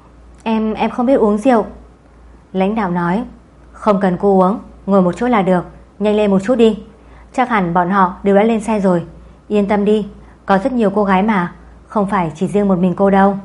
Em em không biết uống rượu. Lãnh đạo nói: không cần cô uống, ngồi một chỗ là được, nhanh lên một chút đi. Chắc hẳn bọn họ đều đã lên xe rồi. Yên tâm đi, có rất nhiều cô gái mà, không phải chỉ riêng một mình cô đâu.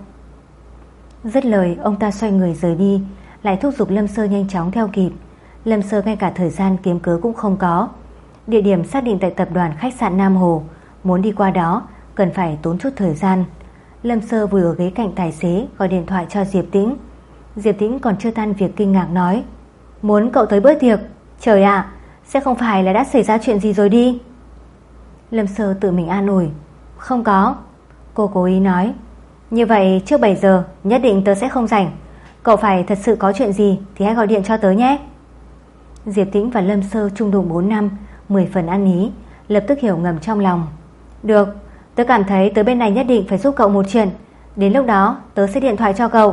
Dứt lời ông ta xoay người rời đi, lại thúc giục Lâm Sơ nhanh chóng theo kịp. Lâm Sơ ngay cả thời gian kiếm cớ cũng không có. Địa điểm xác định tại tập đoàn khách sạn Nam Hồ, muốn đi qua đó cần phải tốn chút thời gian. Lâm Sơ vừa ở ghế cạnh tài xế gọi điện thoại cho Diệp Tĩnh. Diệp Tĩnh còn chưa tan việc kinh ngạc nói: muốn cậu tới bữa tiệc? Trời ạ, à, sẽ không phải là đã xảy ra chuyện gì rồi đi? Lâm Sơ tự mình an ủi: không có. Cô cố ý nói: như vậy trước bảy giờ nhất định tớ sẽ không rảnh. Cậu phải thật sự có chuyện gì thì hãy gọi điện cho tớ nhé. Diệp Tĩnh và Lâm Sơ chung đụng bốn năm, mười phần ăn ý, lập tức hiểu ngầm trong lòng. Được, tớ cảm thấy tớ bên này nhất định phải giúp cậu một chuyện. Đến lúc đó tớ sẽ điện thoại cho cậu.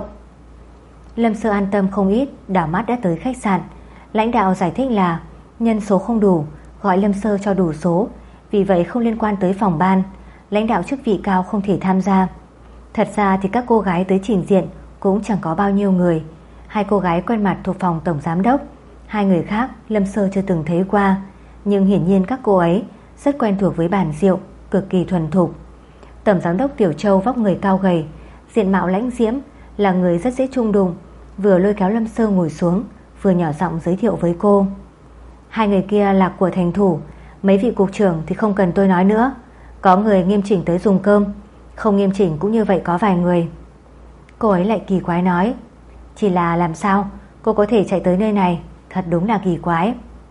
Lâm Sơ an tâm không ít, đảo mắt đã tới khách sạn. Lãnh đạo giải thích là nhân số không đủ, gọi Lâm Sơ cho đủ số, vì vậy không liên quan tới phòng ban. Lãnh đạo chức vị cao không thể tham gia. Thật ra thì các cô gái tới trình diện cũng chẳng có bao nhiêu người. Hai cô gái quen mặt thuộc phòng tổng giám đốc, hai người khác Lâm Sơ chưa từng thấy qua, nhưng hiển nhiên các cô ấy rất quen thuộc với bàn rượu, cực kỳ thuần thục. Tổng giám đốc Tiểu Châu vóc người cao gầy, diện mạo lãnh diễm, là người rất dễ chung đụng, vừa lôi kéo Lâm Sơ ngồi xuống, vừa nhỏ giọng giới thiệu với cô. Hai người kia là của thành thủ, mấy vị cục trưởng thì không cần tôi nói nữa. Có người nghiêm chỉnh tới dùng cơm, không nghiêm chỉnh cũng như vậy có vài người. Cô ấy lại kỳ quái nói: chỉ là làm sao cô có thể chạy tới nơi này, thật đúng là kỳ quái.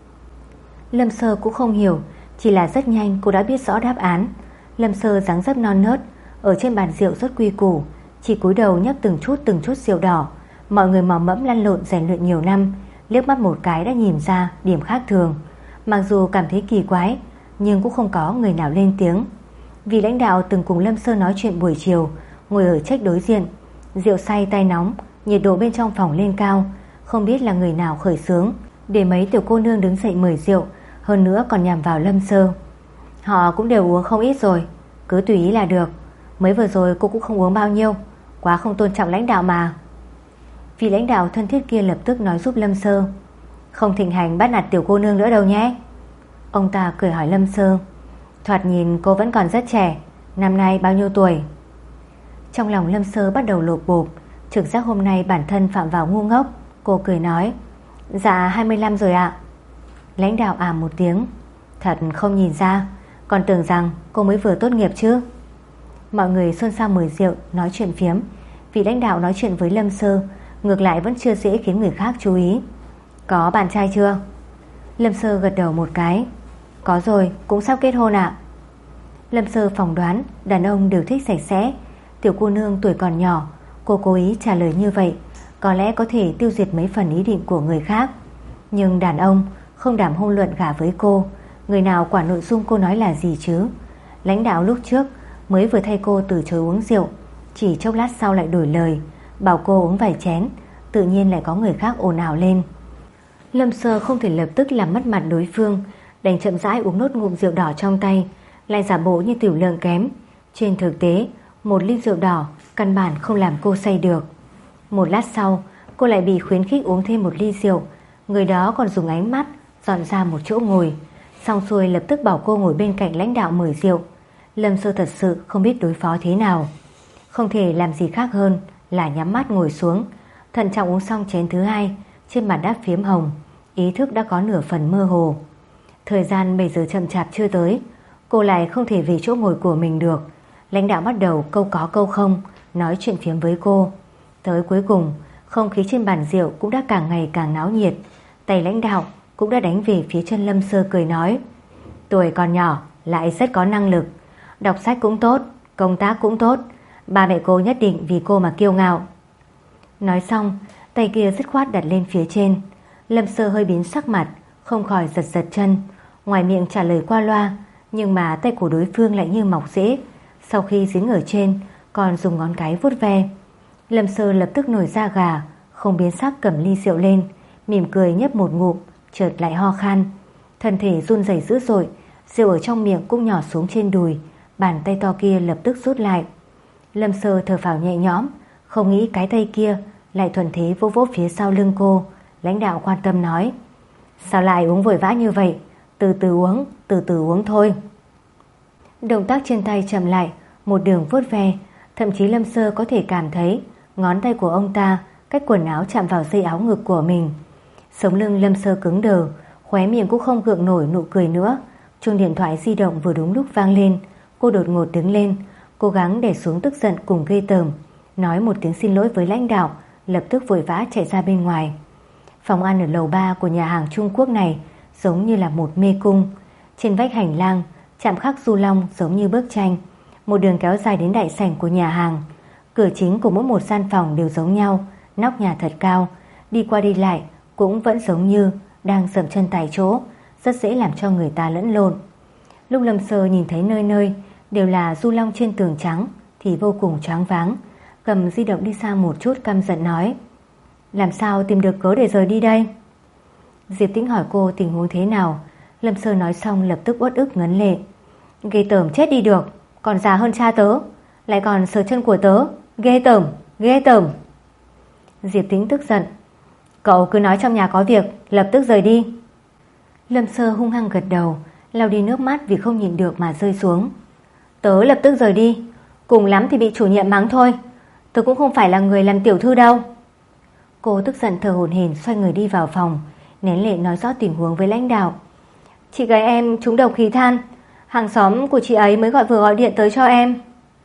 Lâm Sơ cũng không hiểu, chỉ là rất nhanh cô đã biết rõ đáp án. Lâm Sơ dáng dấp non nớt, ở trên bàn rượu rất quy củ, chỉ cúi đầu nhấp từng chút từng chút rượu đỏ. Mọi người mò mẫm lăn lộn rèn luyện nhiều năm, liếc mắt một cái đã nhìn ra điểm khác thường. Mặc dù cảm thấy kỳ quái, nhưng cũng không có người nào lên tiếng. Vì lãnh đạo từng cùng Lâm Sơ nói chuyện buổi chiều, ngồi ở trách đối diện, rượu say tay nóng, nhiệt độ bên trong phòng lên cao, không biết là người nào khởi xướng để mấy tiểu cô nương đứng dậy mời rượu, hơn nữa còn nhằm vào Lâm Sơ. Họ cũng đều uống không ít rồi, cứ tùy ý là được. Mới vừa rồi cô cũng không uống bao nhiêu, quá không tôn trọng lãnh đạo mà. Vị lãnh đạo thân thiết kia lập tức nói giúp Lâm Sơ: không thịnh hành bắt nạt tiểu cô nương nữa đâu nhé. Ông ta cười hỏi Lâm Sơ: thoạt nhìn cô vẫn còn rất trẻ, năm nay bao nhiêu tuổi? Trong lòng Lâm Sơ bắt đầu lột bột, trực giác hôm nay bản thân phạm vào ngu ngốc. Cô cười nói: dạ hai mươi lăm rồi ạ. Lãnh đạo à một tiếng: thật không nhìn ra, còn tưởng rằng cô mới vừa tốt nghiệp chứ. Mọi người xôn xao mời rượu, nói chuyện phiếm. Vị lãnh đạo nói chuyện với Lâm Sơ ngược lại vẫn chưa dễ khiến người khác chú ý. Có bạn trai chưa? Lâm Sơ gật đầu một cái: có rồi, cũng sắp kết hôn ạ. Lâm Sơ phỏng đoán đàn ông đều thích sạch sẽ, tiểu cô nương tuổi còn nhỏ, cô cố ý trả lời như vậy có lẽ có thể tiêu diệt mấy phần ý định của người khác. Nhưng đàn ông không đảm hôn luận gả với cô, người nào quản nội dung cô nói là gì chứ? Lãnh đạo lúc trước mới vừa thay cô từ chối uống rượu, chỉ chốc lát sau lại đổi lời, bảo cô uống vài chén, tự nhiên lại có người khác ồn ào lên. Lâm Sơ không thể lập tức làm mất mặt đối phương, đành chậm rãi uống nốt ngụm rượu đỏ trong tay, lại giả bộ như tiểu lượng kém. Trên thực tế, một ly rượu đỏ căn bản không làm cô say được. Một lát sau, cô lại bị khuyến khích uống thêm một ly rượu. Người đó còn dùng ánh mắt dọn ra một chỗ ngồi, xong xuôi lập tức bảo cô ngồi bên cạnh lãnh đạo mời rượu. Lâm Sơ thật sự không biết đối phó thế nào, không thể làm gì khác hơn là nhắm mắt ngồi xuống, thận trọng uống xong chén thứ hai. Trên mặt đã phiếm hồng, ý thức đã có nửa phần mơ hồ. Thời gian bây giờ chậm chạp chưa tới, cô lại không thể về chỗ ngồi của mình được. Lãnh đạo bắt đầu câu có câu không nói chuyện phiếm với cô. Tới cuối cùng, không khí trên bàn rượu cũng đã càng ngày càng náo nhiệt. Tay lãnh đạo cũng đã đánh về phía chân Lâm Sơ, cười nói: tuổi còn nhỏ lại rất có năng lực, đọc sách cũng tốt, công tác cũng tốt, ba mẹ cô nhất định vì cô mà kiêu ngạo. Nói xong, tay kia dứt khoát đặt lên phía trên. Lâm Sơ hơi biến sắc mặt, không khỏi giật giật chân, ngoài miệng trả lời qua loa, nhưng mà tay của đối phương lại như mọc rễ, sau khi dính ở trên còn dùng ngón cái vuốt ve. Lâm Sơ lập tức nổi da gà, không biến sắc cầm ly rượu lên, mỉm cười nhấp một ngụm, chợt lại ho khan, thân thể run rẩy dữ dội, rượu ở trong miệng cũng nhỏ xuống trên đùi, bàn tay to kia lập tức rút lại. Lâm Sơ thở phào nhẹ nhõm, không nghĩ cái tay kia lại thuận thế vỗ vỗ phía sau lưng cô. Lãnh đạo quan tâm nói: sao lại uống vội vã như vậy, từ từ uống, từ từ uống thôi. Động tác trên tay chậm lại, một đường vuốt ve, thậm chí Lâm Sơ có thể cảm thấy ngón tay của ông ta cách quần áo chạm vào dây áo ngực của mình. Sống lưng Lâm Sơ cứng đờ, khóe miệng cũng không gượng nổi nụ cười nữa. Chuông điện thoại di động vừa đúng lúc vang lên. Cô đột ngột đứng lên, cố gắng để xuống tức giận cùng ghê tởm, nói một tiếng xin lỗi với lãnh đạo, lập tức vội vã chạy ra bên ngoài. Phòng ăn ở lầu ba của nhà hàng Trung Quốc này giống như là một mê cung. Trên vách hành lang chạm khắc du long giống như bức tranh, một đường kéo dài đến đại sảnh của nhà hàng. Cửa chính của mỗi một gian phòng đều giống nhau, nóc nhà thật cao, đi qua đi lại cũng vẫn giống như đang dậm chân tại chỗ, rất dễ làm cho người ta lẫn lộn. Lúc Lâm Sơ nhìn thấy nơi nơi đều là du long trên tường trắng thì vô cùng choáng váng, cầm di động đi xa một chút, căm giận nói: làm sao tìm được cớ để rời đi đây? Diệp Tĩnh hỏi cô tình huống thế nào. Lâm Sơ nói xong lập tức uất ức ngấn lệ: ghê tởm chết đi được, còn già hơn cha tớ, lại còn sờ chân của tớ, ghê tởm, ghê tởm. Diệp Tĩnh tức giận: cậu cứ nói trong nhà có việc, lập tức rời đi. Lâm Sơ hung hăng gật đầu, lau đi nước mắt vì không nhìn được mà rơi xuống. Tớ lập tức rời đi, cùng lắm thì bị chủ nhiệm mắng thôi, tớ cũng không phải là người làm tiểu thư đâu. Cô tức giận thở hổn hển xoay người đi vào phòng, nén lệ nói rõ tình huống với lãnh đạo. Chị gái em trúng độc khí than, hàng xóm của chị ấy mới gọi vừa gọi điện tới cho em.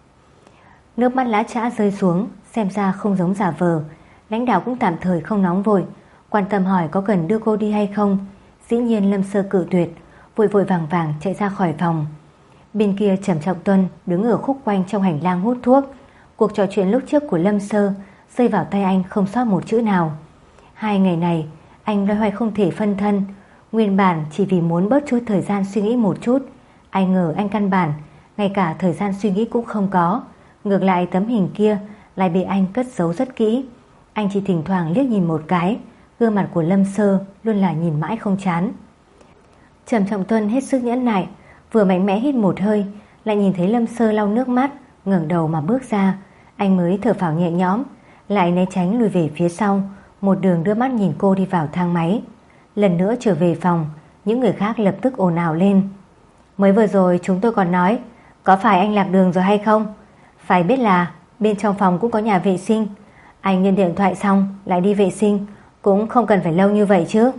Nước mắt lã chã rơi xuống, xem ra không giống giả vờ. Lãnh đạo cũng tạm thời không nóng vội, quan tâm hỏi có cần đưa cô đi hay không. Dĩ nhiên Lâm Sơ cự tuyệt, vội vội vàng vàng chạy ra khỏi phòng. Bên kia Trầm Trọng Tuân đứng ở khúc quanh trong hành lang hút thuốc. Cuộc trò chuyện lúc trước của Lâm Sơ rơi vào tay anh không sót một chữ nào. Hai ngày này anh loay hoay không thể phân thân. Nguyên bản chỉ vì muốn bớt chút thời gian suy nghĩ một chút, ai ngờ anh căn bản ngay cả thời gian suy nghĩ cũng không có. Ngược lại tấm hình kia lại bị anh cất giấu rất kỹ. Anh chỉ thỉnh thoảng liếc nhìn một cái, gương mặt của Lâm Sơ luôn là nhìn mãi không chán. Trầm Trọng Tuân hết sức nhẫn nại, vừa mạnh mẽ hít một hơi, lại nhìn thấy Lâm Sơ lau nước mắt, ngẩng đầu mà bước ra. Anh mới thở phào nhẹ nhõm, lại né tránh lùi về phía sau, một đường đưa mắt nhìn cô đi vào thang máy. Lần nữa trở về phòng, những người khác lập tức ồn ào lên. Mới vừa rồi chúng tôi còn nói có phải anh lạc đường rồi hay không? Phải biết là bên trong phòng cũng có nhà vệ sinh, anh nhận điện thoại xong lại đi vệ sinh, cũng không cần phải lâu như vậy chứ.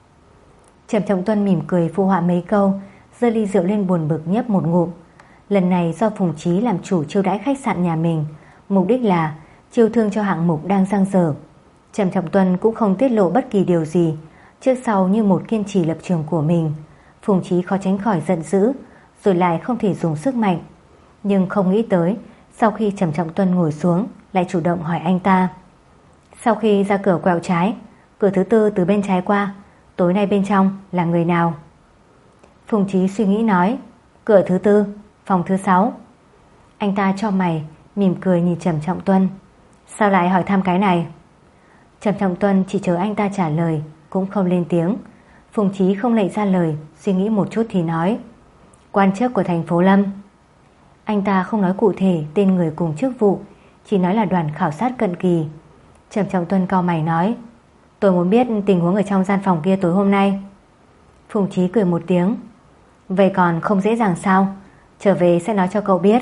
Trầm Trọng Tuân mỉm cười phụ họa mấy câu, giơ ly rượu lên buồn bực nhấp một ngụm. Lần này do Phùng Chí làm chủ chiêu đãi khách sạn nhà mình, mục đích là chiêu thương cho hạng mục đang dang dở. Trầm Trọng Tuân cũng không tiết lộ bất kỳ điều gì, trước sau như một kiên trì lập trường của mình. Phùng Chí khó tránh khỏi giận dữ, rồi lại không thể dùng sức mạnh. Nhưng không nghĩ tới, sau khi Trầm Trọng Tuân ngồi xuống, lại chủ động hỏi anh ta. Sau khi ra cửa quẹo trái, cửa thứ tư từ bên trái qua, tối nay bên trong là người nào? Phùng Chí suy nghĩ nói, cửa thứ tư, phòng thứ sáu. Anh ta cho mày, mỉm cười nhìn Trầm Trọng Tuân. Sao lại hỏi thăm cái này? Trầm Trọng Tuân chỉ chờ anh ta trả lời, cũng không lên tiếng. Phùng Chí không lệnh ra lời, suy nghĩ một chút thì nói. Quan chức của thành phố Lâm. Anh ta không nói cụ thể tên người cùng chức vụ, chỉ nói là đoàn khảo sát cận kỳ. Trầm Trọng Tuân cau mày nói. Tôi muốn biết tình huống ở trong gian phòng kia tối hôm nay. Phùng Chí cười một tiếng. Vậy còn không dễ dàng sao? Trở về sẽ nói cho cậu biết.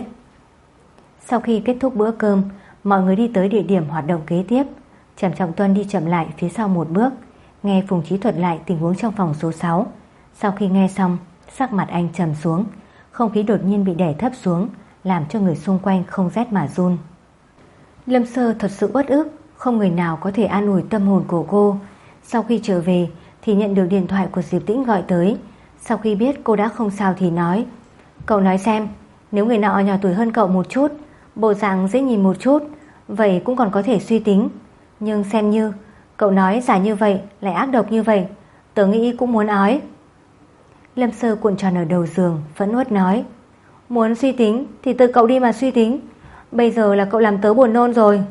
Sau khi kết thúc bữa cơm, mọi người đi tới địa điểm hoạt động kế tiếp. Trầm Trọng Tuân đi chậm lại phía sau một bước, nghe Phùng Chí thuật lại tình huống trong phòng số sáu. Sau khi nghe xong, sắc mặt anh trầm xuống, không khí đột nhiên bị đè thấp xuống, làm cho người xung quanh không rét mà run. Lâm Sơ thật sự uất ức, không người nào có thể an ủi tâm hồn của cô. Sau khi trở về thì nhận được điện thoại của Diệp Tĩnh gọi tới. Sau khi biết cô đã không sao thì nói. Cậu nói xem, nếu người nọ nhỏ tuổi hơn cậu một chút, bộ dạng dễ nhìn một chút, vậy cũng còn có thể suy tính. Nhưng xem như cậu nói giả như vậy lại ác độc như vậy, tớ nghĩ cũng muốn ói. Lâm Sơ cuộn tròn ở đầu giường, phẫn uất nói. Muốn suy tính thì tự cậu đi mà suy tính, bây giờ là cậu làm tớ buồn nôn rồi.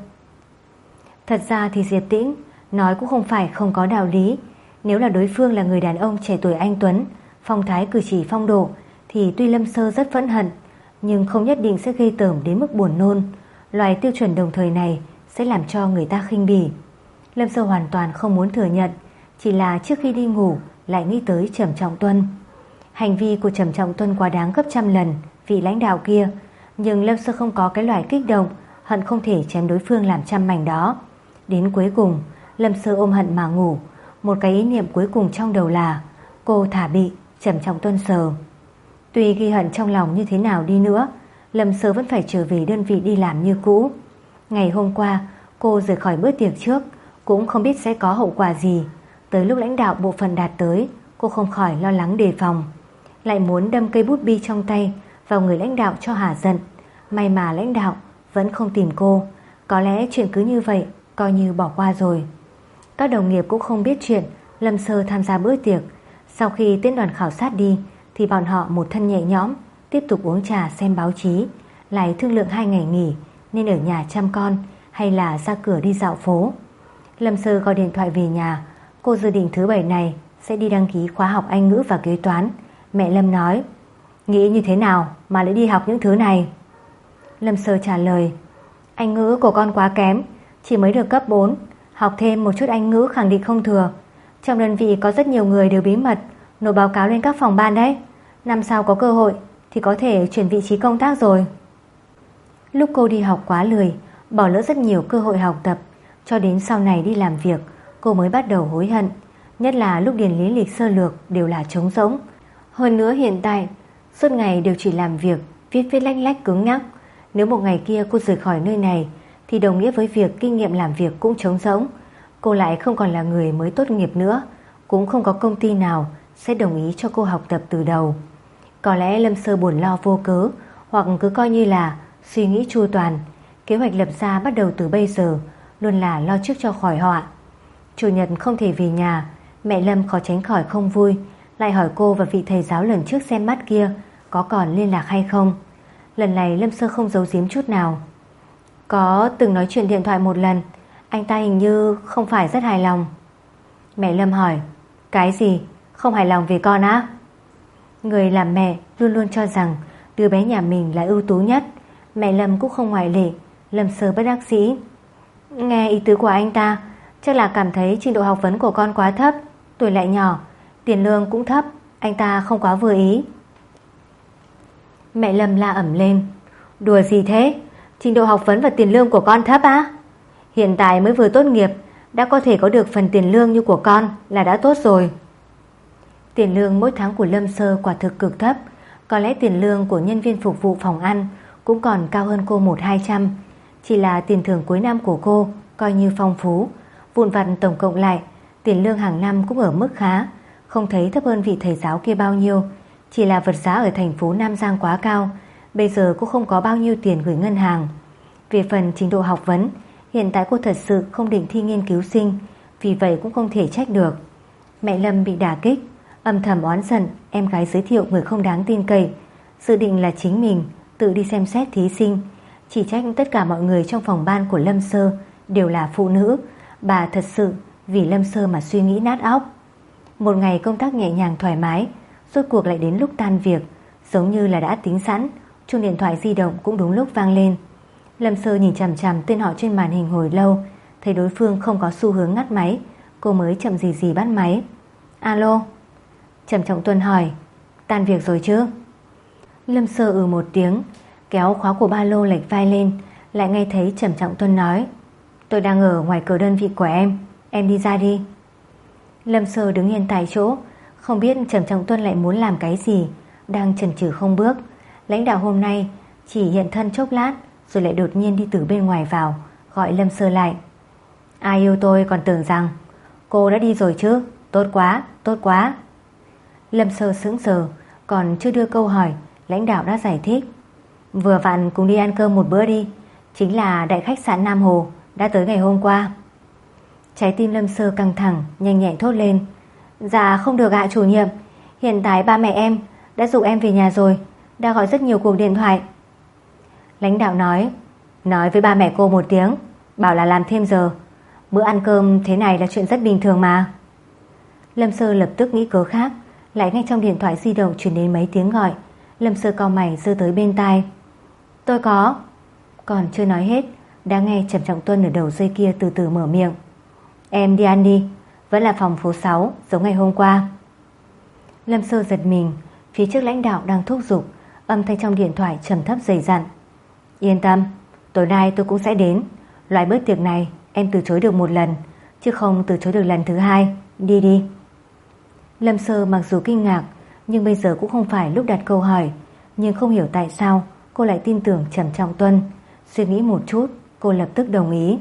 Thật ra thì Diệp Tĩnh nói cũng không phải không có đạo lý. Nếu là đối phương là người đàn ông trẻ tuổi anh tuấn, phong thái cử chỉ phong độ, thì tuy Lâm Sơ rất phẫn hận, nhưng không nhất định sẽ gây tởm đến mức buồn nôn. Loại tiêu chuẩn đồng thời này sẽ làm cho người ta khinh bỉ. Lâm Sơ hoàn toàn không muốn thừa nhận, chỉ là trước khi đi ngủ lại nghĩ tới Trầm Trọng Tuân. Hành vi của Trầm Trọng Tuân quá đáng gấp trăm lần vị lãnh đạo kia, nhưng Lâm Sơ không có cái loại kích động hận không thể chém đối phương làm trăm mảnh đó. Đến cuối cùng Lâm Sơ ôm hận mà ngủ. Một cái ý niệm cuối cùng trong đầu là cô thả bị Trầm Trọng Tuân sờ. Tuy ghi hận trong lòng như thế nào đi nữa, Lâm Sơ vẫn phải trở về đơn vị đi làm như cũ. Ngày hôm qua cô rời khỏi bữa tiệc trước, cũng không biết sẽ có hậu quả gì. Tới lúc lãnh đạo bộ phận đạt tới, cô không khỏi lo lắng đề phòng, lại muốn đâm cây bút bi trong tay vào người lãnh đạo cho hả giận. May mà lãnh đạo vẫn không tìm cô, có lẽ chuyện cứ như vậy coi như bỏ qua rồi. Các đồng nghiệp cũng không biết chuyện Lâm Sơ tham gia bữa tiệc. Sau khi tiến đoàn khảo sát đi thì bọn họ một thân nhẹ nhõm, tiếp tục uống trà xem báo chí, lại thương lượng hai ngày nghỉ nên ở nhà chăm con hay là ra cửa đi dạo phố. Lâm Sơ gọi điện thoại về nhà. Cô dự định thứ bảy này sẽ đi đăng ký khóa học Anh ngữ và kế toán. Mẹ Lâm nói, nghĩ như thế nào mà lại đi học những thứ này? Lâm Sơ trả lời, Anh ngữ của con quá kém, chỉ mới được cấp bốn, học thêm một chút Anh ngữ khẳng định không thừa. Trong đơn vị có rất nhiều người đều bí mật nộp báo cáo lên các phòng ban đấy. Năm sau có cơ hội thì có thể chuyển vị trí công tác rồi. Lúc cô đi học quá lười, bỏ lỡ rất nhiều cơ hội học tập, cho đến sau này đi làm việc cô mới bắt đầu hối hận. Nhất là lúc điền lý lịch sơ lược đều là trống rỗng. Hơn nữa hiện tại suốt ngày đều chỉ làm việc viết viết lách lách cứng nhắc. Nếu một ngày kia cô rời khỏi nơi này thì đồng nghĩa với việc kinh nghiệm làm việc cũng trống rỗng. Cô lại không còn là người mới tốt nghiệp nữa, cũng không có công ty nào sẽ đồng ý cho cô học tập từ đầu. Có lẽ Lâm Sơ buồn lo vô cớ, hoặc cứ coi như là suy nghĩ chu toàn. Kế hoạch lập ra bắt đầu từ bây giờ luôn là lo trước cho khỏi họa. Chủ nhật không thể về nhà, mẹ Lâm khó tránh khỏi không vui, lại hỏi cô và vị thầy giáo lần trước xem mắt kia có còn liên lạc hay không. Lần này Lâm Sơ không giấu giếm chút nào. Có từng nói chuyện điện thoại một lần, anh ta hình như không phải rất hài lòng. Mẹ Lâm hỏi, cái gì? Không hài lòng về con á? Người làm mẹ luôn luôn cho rằng đứa bé nhà mình là ưu tú nhất. Mẹ Lâm cũng không ngoại lệ. Lâm Sơ bất đắc dĩ. Nghe ý tứ của anh ta, chắc là cảm thấy trình độ học vấn của con quá thấp, tuổi lại nhỏ, tiền lương cũng thấp, anh ta không quá vừa ý. Mẹ Lâm la ẩm lên, đùa gì thế? Trình độ học vấn và tiền lương của con thấp á? Hiện tại mới vừa tốt nghiệp đã có thể có được phần tiền lương như của con là đã tốt rồi. Tiền lương mỗi tháng của Lâm Sơ quả thực cực thấp. Có lẽ tiền lương của nhân viên phục vụ phòng ăn cũng còn cao hơn cô một hai trăm. Chỉ là tiền thưởng cuối năm của cô coi như phong phú, vụn vặt tổng cộng lại tiền lương hàng năm cũng ở mức khá, không thấy thấp hơn vị thầy giáo kia bao nhiêu. Chỉ là vật giá ở thành phố Nam Giang quá cao, bây giờ cô không có bao nhiêu tiền gửi ngân hàng. Về phần trình độ học vấn, hiện tại cô thật sự không định thi nghiên cứu sinh, vì vậy cũng không thể trách được. Mẹ Lâm bị đả kích, âm thầm oán giận em gái giới thiệu người không đáng tin cậy. dự định là chính mình tự đi xem xét thí sinh. Chỉ trách tất cả mọi người trong phòng ban của Lâm Sơ đều là phụ nữ. Bà thật sự vì Lâm Sơ mà suy nghĩ nát óc. Một ngày công tác nhẹ nhàng thoải mái, rốt cuộc lại đến lúc tan việc. Giống như là đã tính sẵn, chuông điện thoại di động cũng đúng lúc vang lên. Lâm Sơ nhìn chằm chằm tên họ trên màn hình hồi lâu, thấy đối phương không có xu hướng ngắt máy, cô mới chậm gì gì bắt máy. Alo. Trầm Trọng Tuân hỏi, tan việc rồi chứ? Lâm Sơ ừ một tiếng, kéo khóa của ba lô lệch vai lên, lại nghe thấy Trầm Trọng Tuân nói, tôi đang ở ngoài cửa đơn vị của em, em đi ra đi. Lâm Sơ đứng yên tại chỗ, không biết Trầm Trọng Tuân lại muốn làm cái gì, đang chần chừ không bước. Lãnh đạo hôm nay chỉ hiện thân chốc lát, rồi lại đột nhiên đi từ bên ngoài vào, gọi Lâm Sơ lại. Ai yêu tôi còn tưởng rằng cô đã đi rồi chứ? Tốt quá, tốt quá. Lâm Sơ sững sờ, còn chưa đưa câu hỏi, lãnh đạo đã giải thích. Vừa vặn cùng đi ăn cơm một bữa đi, chính là đại khách sạn Nam Hồ, đã tới ngày hôm qua. Trái tim Lâm Sơ căng thẳng, nhanh nhẹn thốt lên. Dạ không được ạ chủ nhiệm, hiện tại ba mẹ em đã dụ em về nhà rồi, đã gọi rất nhiều cuộc điện thoại. Lãnh đạo nói, nói với ba mẹ cô một tiếng, bảo là làm thêm giờ. Bữa ăn cơm thế này là chuyện rất bình thường mà. Lâm Sơ lập tức nghĩ cớ khác, lại nghe trong điện thoại di động truyền đến mấy tiếng gọi. Lâm Sơ cau mày giơ tới bên tai. Tôi có. Còn chưa nói hết, đã nghe Trầm Trọng Tuân ở đầu dây kia từ từ mở miệng. Em đi ăn đi, vẫn là phòng phố sáu giống ngày hôm qua. Lâm Sơ giật mình, phía trước lãnh đạo đang thúc giục, âm thanh trong điện thoại trầm thấp dày dặn. Yên tâm, tối nay tôi cũng sẽ đến. Loại bữa tiệc này em từ chối được một lần, chứ không từ chối được lần thứ hai. Đi đi. Lâm Sơ mặc dù kinh ngạc, nhưng bây giờ cũng không phải lúc đặt câu hỏi. Nhưng không hiểu tại sao cô lại tin tưởng Trầm Trọng Tuân. Suy nghĩ một chút, cô lập tức đồng ý.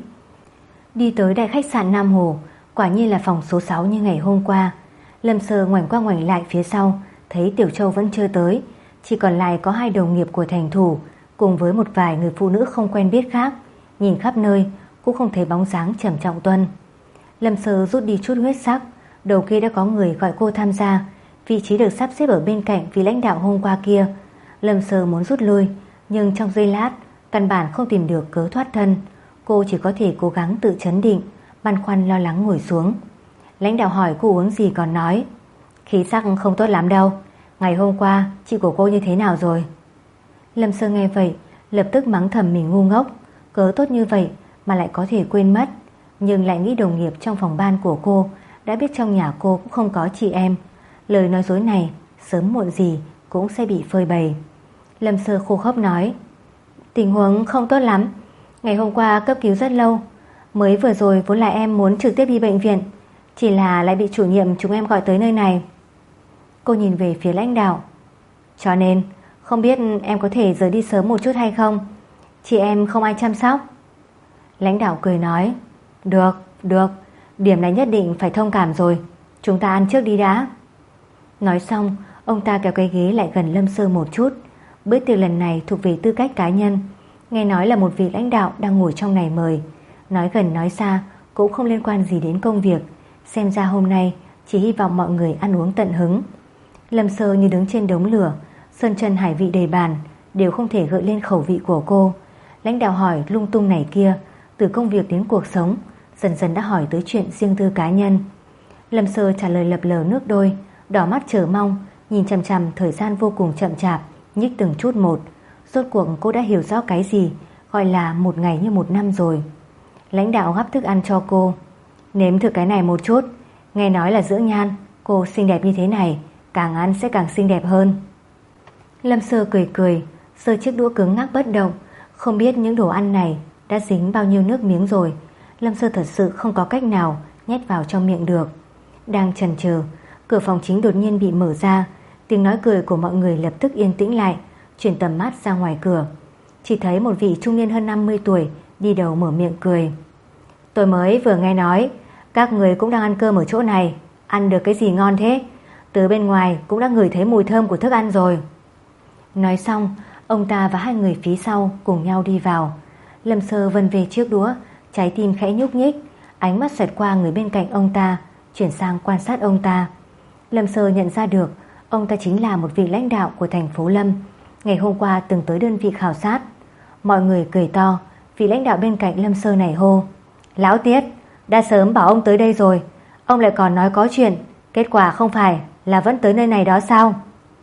Đi tới đại khách sạn Nam Hồ, quả nhiên là phòng số sáu như ngày hôm qua. Lâm Sơ ngoảnh qua ngoảnh lại phía sau, thấy Tiểu Châu vẫn chưa tới, chỉ còn lại có hai đồng nghiệp của thành thủ cùng với một vài người phụ nữ không quen biết khác. Nhìn khắp nơi cũng không thấy bóng dáng Trầm Trọng Tuân. Lâm Sơ rút đi chút huyết sắc, đầu kia đã có người gọi cô tham gia, vị trí được sắp xếp ở bên cạnh vị lãnh đạo hôm qua kia. Lâm Sơ muốn rút lui, nhưng trong giây lát căn bản không tìm được cớ thoát thân. Cô chỉ có thể cố gắng tự trấn định, băn khoăn lo lắng ngồi xuống. Lãnh đạo hỏi cô uống gì còn nói, khí sắc không tốt lắm đâu. Ngày hôm qua chị của cô như thế nào rồi? Lâm Sơ nghe vậy lập tức mắng thầm mình ngu ngốc, cớ tốt như vậy mà lại có thể quên mất. Nhưng lại nghĩ đồng nghiệp trong phòng ban của cô đã biết trong nhà cô cũng không có chị em. Lời nói dối này sớm muộn gì cũng sẽ bị phơi bày. Lâm Sơ khô khốc nói, tình huống không tốt lắm. Ngày hôm qua cấp cứu rất lâu, mới vừa rồi vốn là em muốn trực tiếp đi bệnh viện, chỉ là lại bị chủ nhiệm chúng em gọi tới nơi này. Cô nhìn về phía lãnh đạo. Cho nên không biết em có thể rời đi sớm một chút hay không? Chị em không ai chăm sóc. Lãnh đạo cười nói, được, được, điểm này nhất định phải thông cảm rồi. Chúng ta ăn trước đi đã. Nói xong, ông ta kéo cái ghế lại gần Lâm Sơ một chút. Bữa tiệc lần này thuộc về tư cách cá nhân. Nghe nói là một vị lãnh đạo đang ngồi trong này mời. Nói gần nói xa cũng không liên quan gì đến công việc. Xem ra hôm nay chỉ hy vọng mọi người ăn uống tận hứng. Lâm Sơ như đứng trên đống lửa, sơn chân hải vị đầy bàn đều không thể gợi lên khẩu vị của cô. Lãnh đạo hỏi lung tung này kia, từ công việc đến cuộc sống, dần dần đã hỏi tới chuyện riêng tư cá nhân. Lâm Sơ trả lời lập lờ nước đôi, đỏ mắt chờ mong, nhìn chằm chằm thời gian vô cùng chậm chạp, nhích từng chút một. Rốt cuộc cô đã hiểu rõ cái gì gọi là một ngày như một năm rồi. Lãnh đạo gắp thức ăn cho cô. Nếm thử cái này một chút. Nghe nói là dưỡng nhan, cô xinh đẹp như thế này, càng ăn sẽ càng xinh đẹp hơn. Lâm Sơ cười cười, giơ chiếc đũa cứng ngắc bất động. Không biết những đồ ăn này đã dính bao nhiêu nước miếng rồi. Lâm Sơ thật sự không có cách nào nhét vào trong miệng được. Đang chần chừ, cửa phòng chính đột nhiên bị mở ra. Tiếng nói cười của mọi người lập tức yên tĩnh lại, chuyển tầm mắt ra ngoài cửa. Chỉ thấy một vị trung niên hơn năm mươi tuổi đi đầu mở miệng cười. Tôi mới vừa nghe nói các người cũng đang ăn cơm ở chỗ này. Ăn được cái gì ngon thế? Từ bên ngoài cũng đã ngửi thấy mùi thơm của thức ăn rồi. Nói xong, ông ta và hai người phía sau cùng nhau đi vào. Lâm Sơ vân về chiếc đũa, trái tim khẽ nhúc nhích, ánh mắt xẹt qua người bên cạnh ông ta, chuyển sang quan sát ông ta. Lâm Sơ nhận ra được ông ta chính là một vị lãnh đạo của thành phố Lâm. ngày hôm qua từng tới đơn vị khảo sát. Mọi người cười to. Vị lãnh đạo bên cạnh Lâm Sơ này hô: Lão Tiết, đã sớm bảo ông tới đây rồi, ông lại còn nói có chuyện, kết quả không phải là vẫn tới nơi này đó sao?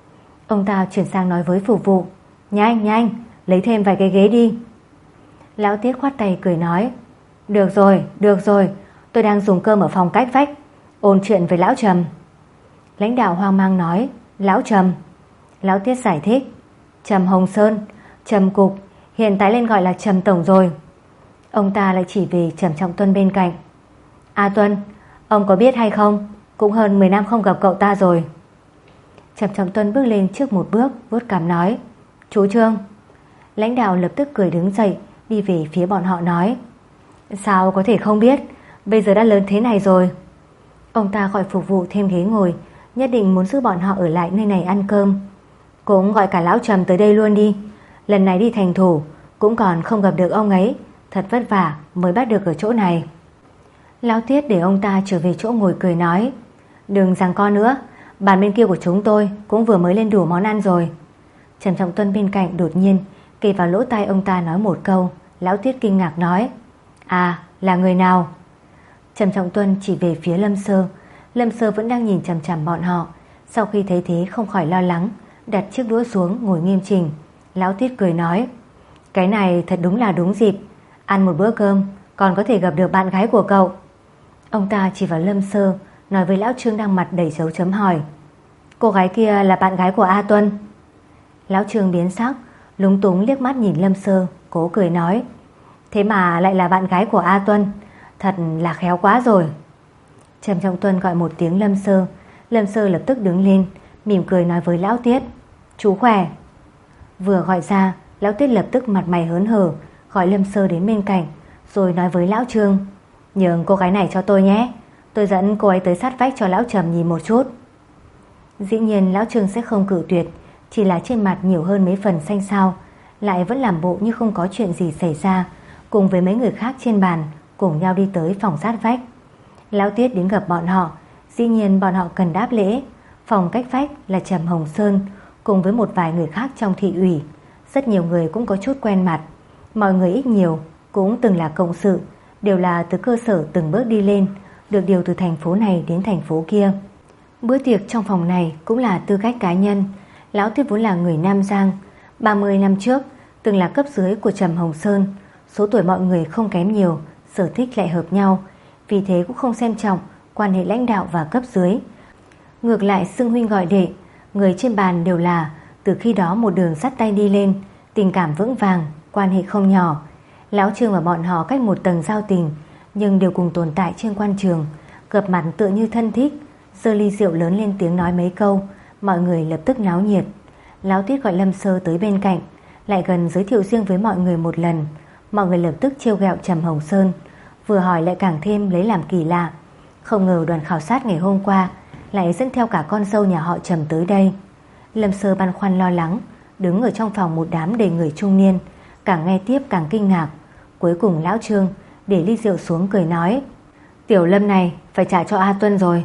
Ông ta chuyển sang nói với phục vụ: Nhanh nhanh, lấy thêm vài cái ghế đi. Lão Tiết khoát tay cười nói: Được rồi, được rồi, tôi đang dùng cơm ở phòng cách vách, ôn chuyện với lão Trầm. Lãnh đạo hoang mang nói: Lão Trầm? Lão Tiết giải thích: Trầm Hồng Sơn, Trầm Cục, hiện tại lên gọi là Trầm Tổng rồi. Ông ta lại chỉ về Trầm Trọng Tuân bên cạnh: A Tuân, ông có biết hay không, cũng hơn mười năm không gặp cậu ta rồi. Trầm Trọng Tuân bước lên trước một bước, vuốt cằm nói: Chú Trương. Lãnh đạo lập tức cười đứng dậy, đi về phía bọn họ nói: Sao có thể không biết, bây giờ đã lớn thế này rồi. Ông ta gọi phục vụ thêm ghế ngồi, nhất định muốn giữ bọn họ ở lại nơi này ăn cơm. Cũng gọi cả lão Trầm tới đây luôn đi, lần này đi thành thủ cũng còn không gặp được ông ấy, thật vất vả mới bắt được ở chỗ này. Lão Tiết để ông ta trở về chỗ ngồi cười nói: Đừng giằng co nữa, bàn bên kia của chúng tôi cũng vừa mới lên đủ món ăn rồi. Trầm Trọng Tuân bên cạnh đột nhiên kề vào lỗ tai ông ta nói một câu. Lão Tiết kinh ngạc nói: À, là người nào? Trầm Trọng Tuân chỉ về phía Lâm Sơ. Lâm Sơ vẫn đang nhìn chằm chằm bọn họ. Sau khi thấy thế không khỏi lo lắng, đặt chiếc đũa xuống ngồi nghiêm chỉnh. Lão Tiết cười nói: Cái này thật đúng là đúng dịp, ăn một bữa cơm còn có thể gặp được bạn gái của cậu. Ông ta chỉ vào Lâm Sơ, nói với lão Trương đang mặt đầy dấu chấm hỏi: Cô gái kia là bạn gái của A Tuân? Lão Trương biến sắc, lúng túng liếc mắt nhìn Lâm Sơ, cố cười nói: Thế mà lại là bạn gái của A Tuân, thật là khéo quá rồi. Trầm Trọng Tuân gọi một tiếng Lâm Sơ. Lâm Sơ lập tức đứng lên, mỉm cười nói với Lão Tiết: Chú khỏe. Vừa gọi ra, Lão Tiết lập tức mặt mày hớn hở, gọi Lâm Sơ đến bên cạnh, rồi nói với Lão Trương: Nhường cô gái này cho tôi nhé, tôi dẫn cô ấy tới sát vách cho Lão Trầm nhìn một chút. Dĩ nhiên Lão Trương sẽ không cự tuyệt, chỉ là trên mặt nhiều hơn mấy phần xanh xao, lại vẫn làm bộ như không có chuyện gì xảy ra, cùng với mấy người khác trên bàn cùng nhau đi tới phòng sát vách. Lão Tiết đến gặp bọn họ, dĩ nhiên bọn họ cần đáp lễ. Phòng cách vách là Trầm Hồng Sơn cùng với một vài người khác trong thị ủy. Rất nhiều người cũng có chút quen mặt. Mọi người ít nhiều cũng từng là cộng sự, đều là từ cơ sở từng bước đi lên, được điều từ thành phố này đến thành phố kia. Bữa tiệc trong phòng này cũng là tư cách cá nhân. Lão Tiết vốn là người Nam Giang, ba mươi năm trước từng là cấp dưới của Trầm Hồng Sơn. Số tuổi mọi người không kém nhiều, sở thích lại hợp nhau, vì thế cũng không xem trọng quan hệ lãnh đạo và cấp dưới. Ngược lại xưng huynh gọi đệ, người trên bàn đều là từ khi đó một đường dắt tay đi lên, tình cảm vững vàng, quan hệ không nhỏ. Lão Trương và bọn họ cách một tầng giao tình, nhưng đều cùng tồn tại trên quan trường, gặp mặt tựa như thân thích, giơ ly rượu lớn lên tiếng nói mấy câu, mọi người lập tức náo nhiệt. Lão Tiết gọi Lâm Sơ tới bên cạnh, lại gần giới thiệu riêng với mọi người một lần. Mọi người lập tức trêu ghẹo Trầm Hồng Sơn, vừa hỏi lại càng thêm lấy làm kỳ lạ. Không ngờ đoàn khảo sát ngày hôm qua lại dẫn theo cả con dâu nhà họ Trầm tới đây. Lâm Sơ băn khoăn lo lắng, đứng ở trong phòng một đám đầy người trung niên, càng nghe tiếp càng kinh ngạc. Cuối cùng Lão Trương để ly rượu xuống cười nói: Tiểu Lâm này phải trả cho A Tuân rồi.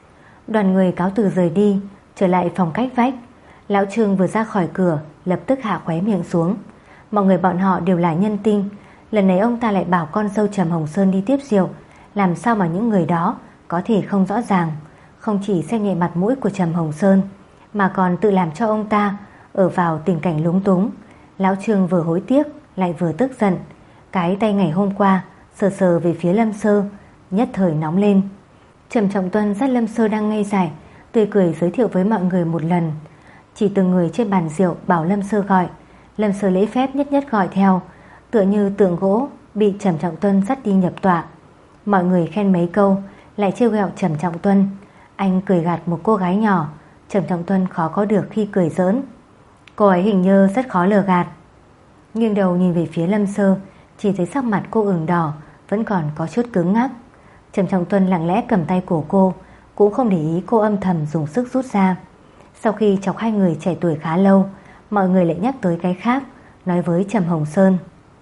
Đoàn người cáo từ rời đi, trở lại phòng cách vách. Lão Trương vừa ra khỏi cửa lập tức hạ khóe miệng xuống. Mọi người bọn họ đều là nhân tinh, lần này ông ta lại bảo con dâu Trầm Hồng Sơn đi tiếp rượu, làm sao mà những người đó có thể không rõ ràng. Không chỉ xem nhẹ mặt mũi của Trầm Hồng Sơn, mà còn tự làm cho ông ta ở vào tình cảnh lúng túng. Lão Trương vừa hối tiếc lại vừa tức giận, cái tay ngày hôm qua sờ sờ về phía Lâm Sơ, nhất thời nóng lên. Trầm Trọng Tuân dắt Lâm Sơ đang ngây dại, tươi cười giới thiệu với mọi người một lần, chỉ từng người trên bàn rượu bảo Lâm Sơ gọi. Lâm Sơ lễ phép nhất nhất gọi theo, tựa như tượng gỗ bị Trầm Trọng Tuân dắt đi nhập tọa. Mọi người khen mấy câu, lại trêu ghẹo Trầm Trọng Tuân. Anh cười gạt một cô gái nhỏ, Trầm Trọng Tuân khó có được khi cười giỡn. Cô ấy hình như rất khó lừa gạt. Nghiêng đầu nhìn về phía Lâm Sơ, chỉ thấy sắc mặt cô ửng đỏ, vẫn còn có chút cứng ngắc. Trầm Trọng Tuân lặng lẽ cầm tay của cô, cũng không để ý cô âm thầm dùng sức rút ra. Sau khi chọc hai người trẻ tuổi khá lâu, mọi người lại nhắc tới cái khác, nói với Trầm Hồng Sơn: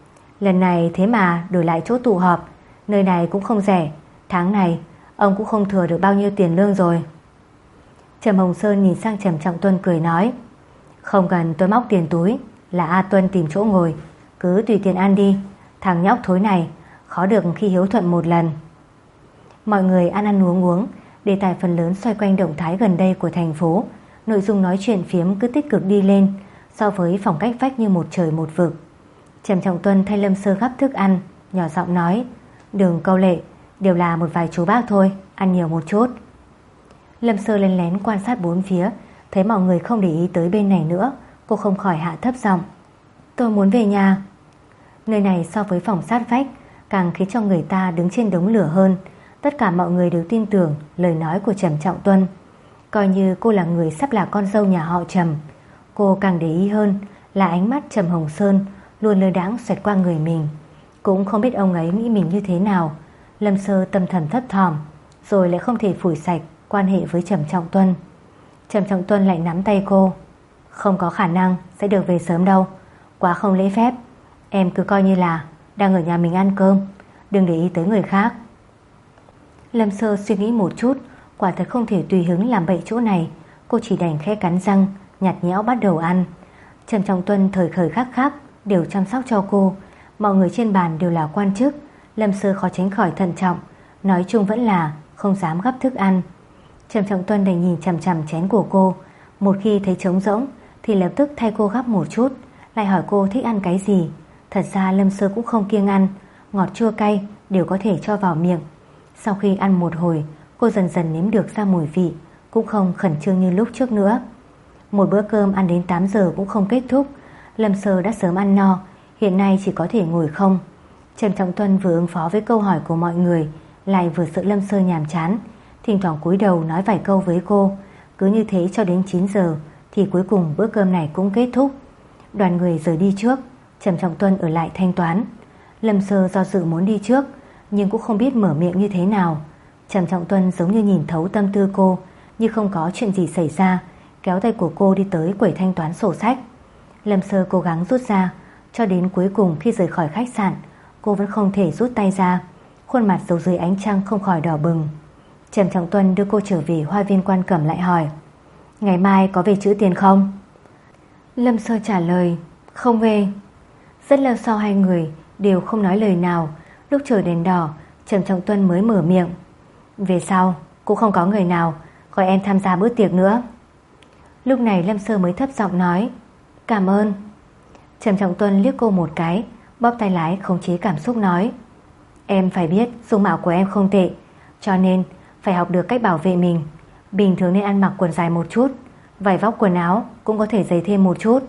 Lần này thế mà đổi lại chỗ tụ họp, nơi này cũng không rẻ, tháng này ông cũng không thừa được bao nhiêu tiền lương rồi. Trầm Hồng Sơn nhìn sang Trầm Trọng Tuân cười nói: Không cần tôi móc tiền túi, là A Tuân tìm chỗ ngồi, cứ tùy tiện ăn đi. Thằng nhóc thối này khó được khi hiếu thuận một lần. Mọi người ăn ăn uống uống. Đề tài phần lớn xoay quanh động thái gần đây của thành phố. Nội dung nói chuyện phiếm cứ tích cực đi lên, so với phòng cách vách như một trời một vực. Trầm Trọng Tuân thay Lâm Sơ gắp thức ăn, nhỏ giọng nói: đừng câu lệ, đều là một vài chú bác thôi, ăn nhiều một chút. Lâm Sơ lén lén quan sát bốn phía, thấy mọi người không để ý tới bên này nữa, cô không khỏi hạ thấp giọng: tôi muốn về nhà. Nơi này so với phòng sát vách càng khiến cho người ta đứng trên đống lửa hơn. Tất cả mọi người đều tin tưởng lời nói của Trầm Trọng Tuân, coi như cô là người sắp là con dâu nhà họ Trầm. Cô càng để ý hơn là ánh mắt Trầm Hồng Sơn luôn lơ đãng xoẹt qua người mình. Cũng không biết ông ấy nghĩ mình như thế nào. Lâm Sơ tâm thần thấp thỏm, rồi lại không thể phủi sạch quan hệ với Trầm Trọng Tuân. Trầm Trọng Tuân lại nắm tay cô: không có khả năng sẽ được về sớm đâu, quá không lễ phép. Em cứ coi như là đang ở nhà mình ăn cơm, đừng để ý tới người khác. Lâm Sơ suy nghĩ một chút, quả thật không thể tùy hứng làm bậy chỗ này. Cô chỉ đành khẽ cắn răng, nhạt nhẽo bắt đầu ăn. Trầm Trọng Tuân thời khởi khắc khắc đều chăm sóc cho cô. Mọi người trên bàn đều là quan chức. Lâm Sơ khó tránh khỏi thận trọng, nói chung vẫn là không dám gắp thức ăn. Trầm Trọng Tuân đành nhìn chằm chằm chén của cô. Một khi thấy trống rỗng thì lập tức thay cô gắp một chút, lại hỏi cô thích ăn cái gì. Thật ra Lâm Sơ cũng không kiêng ăn, ngọt chua cay đều có thể cho vào miệng. Sau khi ăn một hồi, cô dần dần nếm được ra mùi vị, cũng không khẩn trương như lúc trước nữa. Một bữa cơm ăn đến tám giờ cũng không kết thúc. Lâm Sơ đã sớm ăn no, hiện nay chỉ có thể ngồi không. Trầm Trọng Tuân vừa ứng phó với câu hỏi của mọi người, lại vừa sợ Lâm Sơ nhàm chán, thỉnh thoảng cúi đầu nói vài câu với cô. Cứ như thế cho đến chín giờ thì cuối cùng bữa cơm này cũng kết thúc. Đoàn người rời đi trước, Trầm Trọng Tuân ở lại thanh toán. Lâm Sơ do dự muốn đi trước, nhưng cũng không biết mở miệng như thế nào. Trầm Trọng Tuân giống như nhìn thấu tâm tư cô, như không có chuyện gì xảy ra, kéo tay của cô đi tới quầy thanh toán sổ sách. Lâm Sơ cố gắng rút ra, cho đến cuối cùng khi rời khỏi khách sạn, cô vẫn không thể rút tay ra. Khuôn mặt giấu dưới ánh trăng không khỏi đỏ bừng. Trầm Trọng Tuân đưa cô trở về Hoa Viên Quan Cẩm, lại hỏi: ngày mai có về trữ tiền không? Lâm Sơ trả lời: không về. Rất lâu sau hai người đều không nói lời nào. Lúc chờ đèn đỏ, Trầm Trọng Tuân mới mở miệng: về sau cũng không có người nào gọi em tham gia bữa tiệc nữa. Lúc này Lâm Sơ mới thấp giọng nói: cảm ơn. Trầm Trọng Tuân liếc cô một cái, bóp tay lái khống chế cảm xúc nói: em phải biết dung mạo của em không tệ, cho nên phải học được cách bảo vệ mình. Bình thường nên ăn mặc quần dài một chút, vải vóc quần áo cũng có thể dày thêm một chút.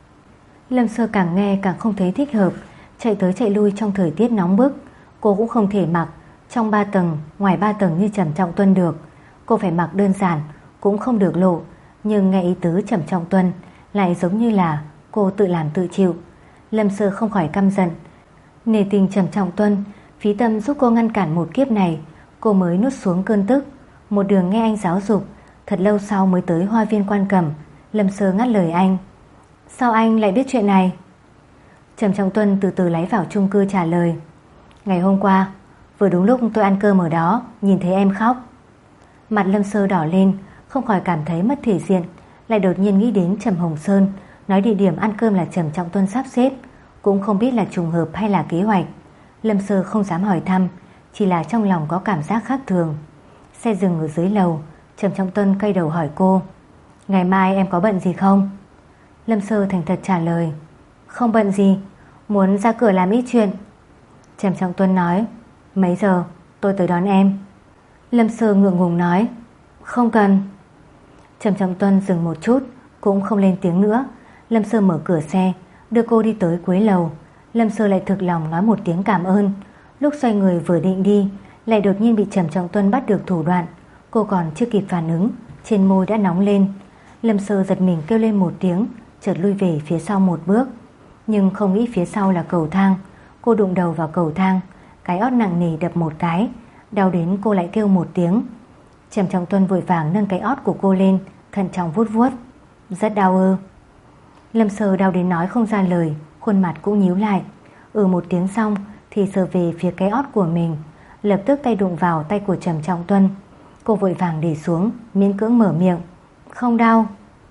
Lâm Sơ càng nghe càng không thấy thích hợp. Chạy tới chạy lui trong thời tiết nóng bức, cô cũng không thể mặc trong ba tầng ngoài ba tầng như Trầm Trọng Tuân được. Cô phải mặc đơn giản, cũng không được lộ. Nhưng nghe ý tứ Trầm Trọng Tuân lại giống như là cô tự làm tự chịu. Lâm Sơ không khỏi căm giận. Nể tình Trầm Trọng Tuân phí tâm giúp cô ngăn cản một kiếp này, cô mới nuốt xuống cơn tức. Một đường nghe anh giáo dục, thật lâu sau mới tới Hoa Viên Quan Cẩm. Lâm Sơ ngắt lời anh: sao anh lại biết chuyện này? Trầm Trọng Tuân từ từ lái vào chung cư trả lời: ngày hôm qua vừa đúng lúc tôi ăn cơm ở đó, nhìn thấy em khóc. Mặt Lâm Sơ đỏ lên, không khỏi cảm thấy mất thể diện, lại đột nhiên nghĩ đến Trầm Hồng Sơn nói địa điểm ăn cơm là Trầm Trọng Tuân sắp xếp, cũng không biết là trùng hợp hay là kế hoạch. Lâm Sơ không dám hỏi thăm, chỉ là trong lòng có cảm giác khác thường. Xe dừng ở dưới lầu, Trầm Trọng Tuân quay đầu hỏi cô: ngày mai em có bận gì không? Lâm Sơ thành thật trả lời: không bận gì, muốn ra cửa làm ít chuyện. Trầm Trọng Tuân nói: mấy giờ tôi tới đón em? Lâm Sơ ngượng ngùng nói: không cần. Trầm Trọng Tuân dừng một chút, cũng không lên tiếng nữa. Lâm Sơ mở cửa xe, đưa cô đi tới cuối lầu. Lâm Sơ lại thực lòng nói một tiếng cảm ơn. Lúc xoay người vừa định đi, lại đột nhiên bị Trầm Trọng Tuân bắt được thủ đoạn. Cô còn chưa kịp phản ứng, trên môi đã nóng lên. Lâm Sơ giật mình kêu lên một tiếng, chợt lui về phía sau một bước. Nhưng không nghĩ phía sau là cầu thang. Cô đụng đầu vào cầu thang, cái ót nặng nề đập một cái, đau đến cô lại kêu một tiếng. Trầm Trọng Tuân vội vàng nâng cái ót của cô lên, thận trọng vuốt vuốt: rất đau ư? Lâm Sơ đau đến nói không ra lời, khuôn mặt cũng nhíu lại. Ừ một tiếng xong thì sờ về phía cái ót của mình, lập tức tay đụng vào tay của Trầm Trọng Tuân. Cô vội vàng để xuống, miễn cưỡng mở miệng: không đau.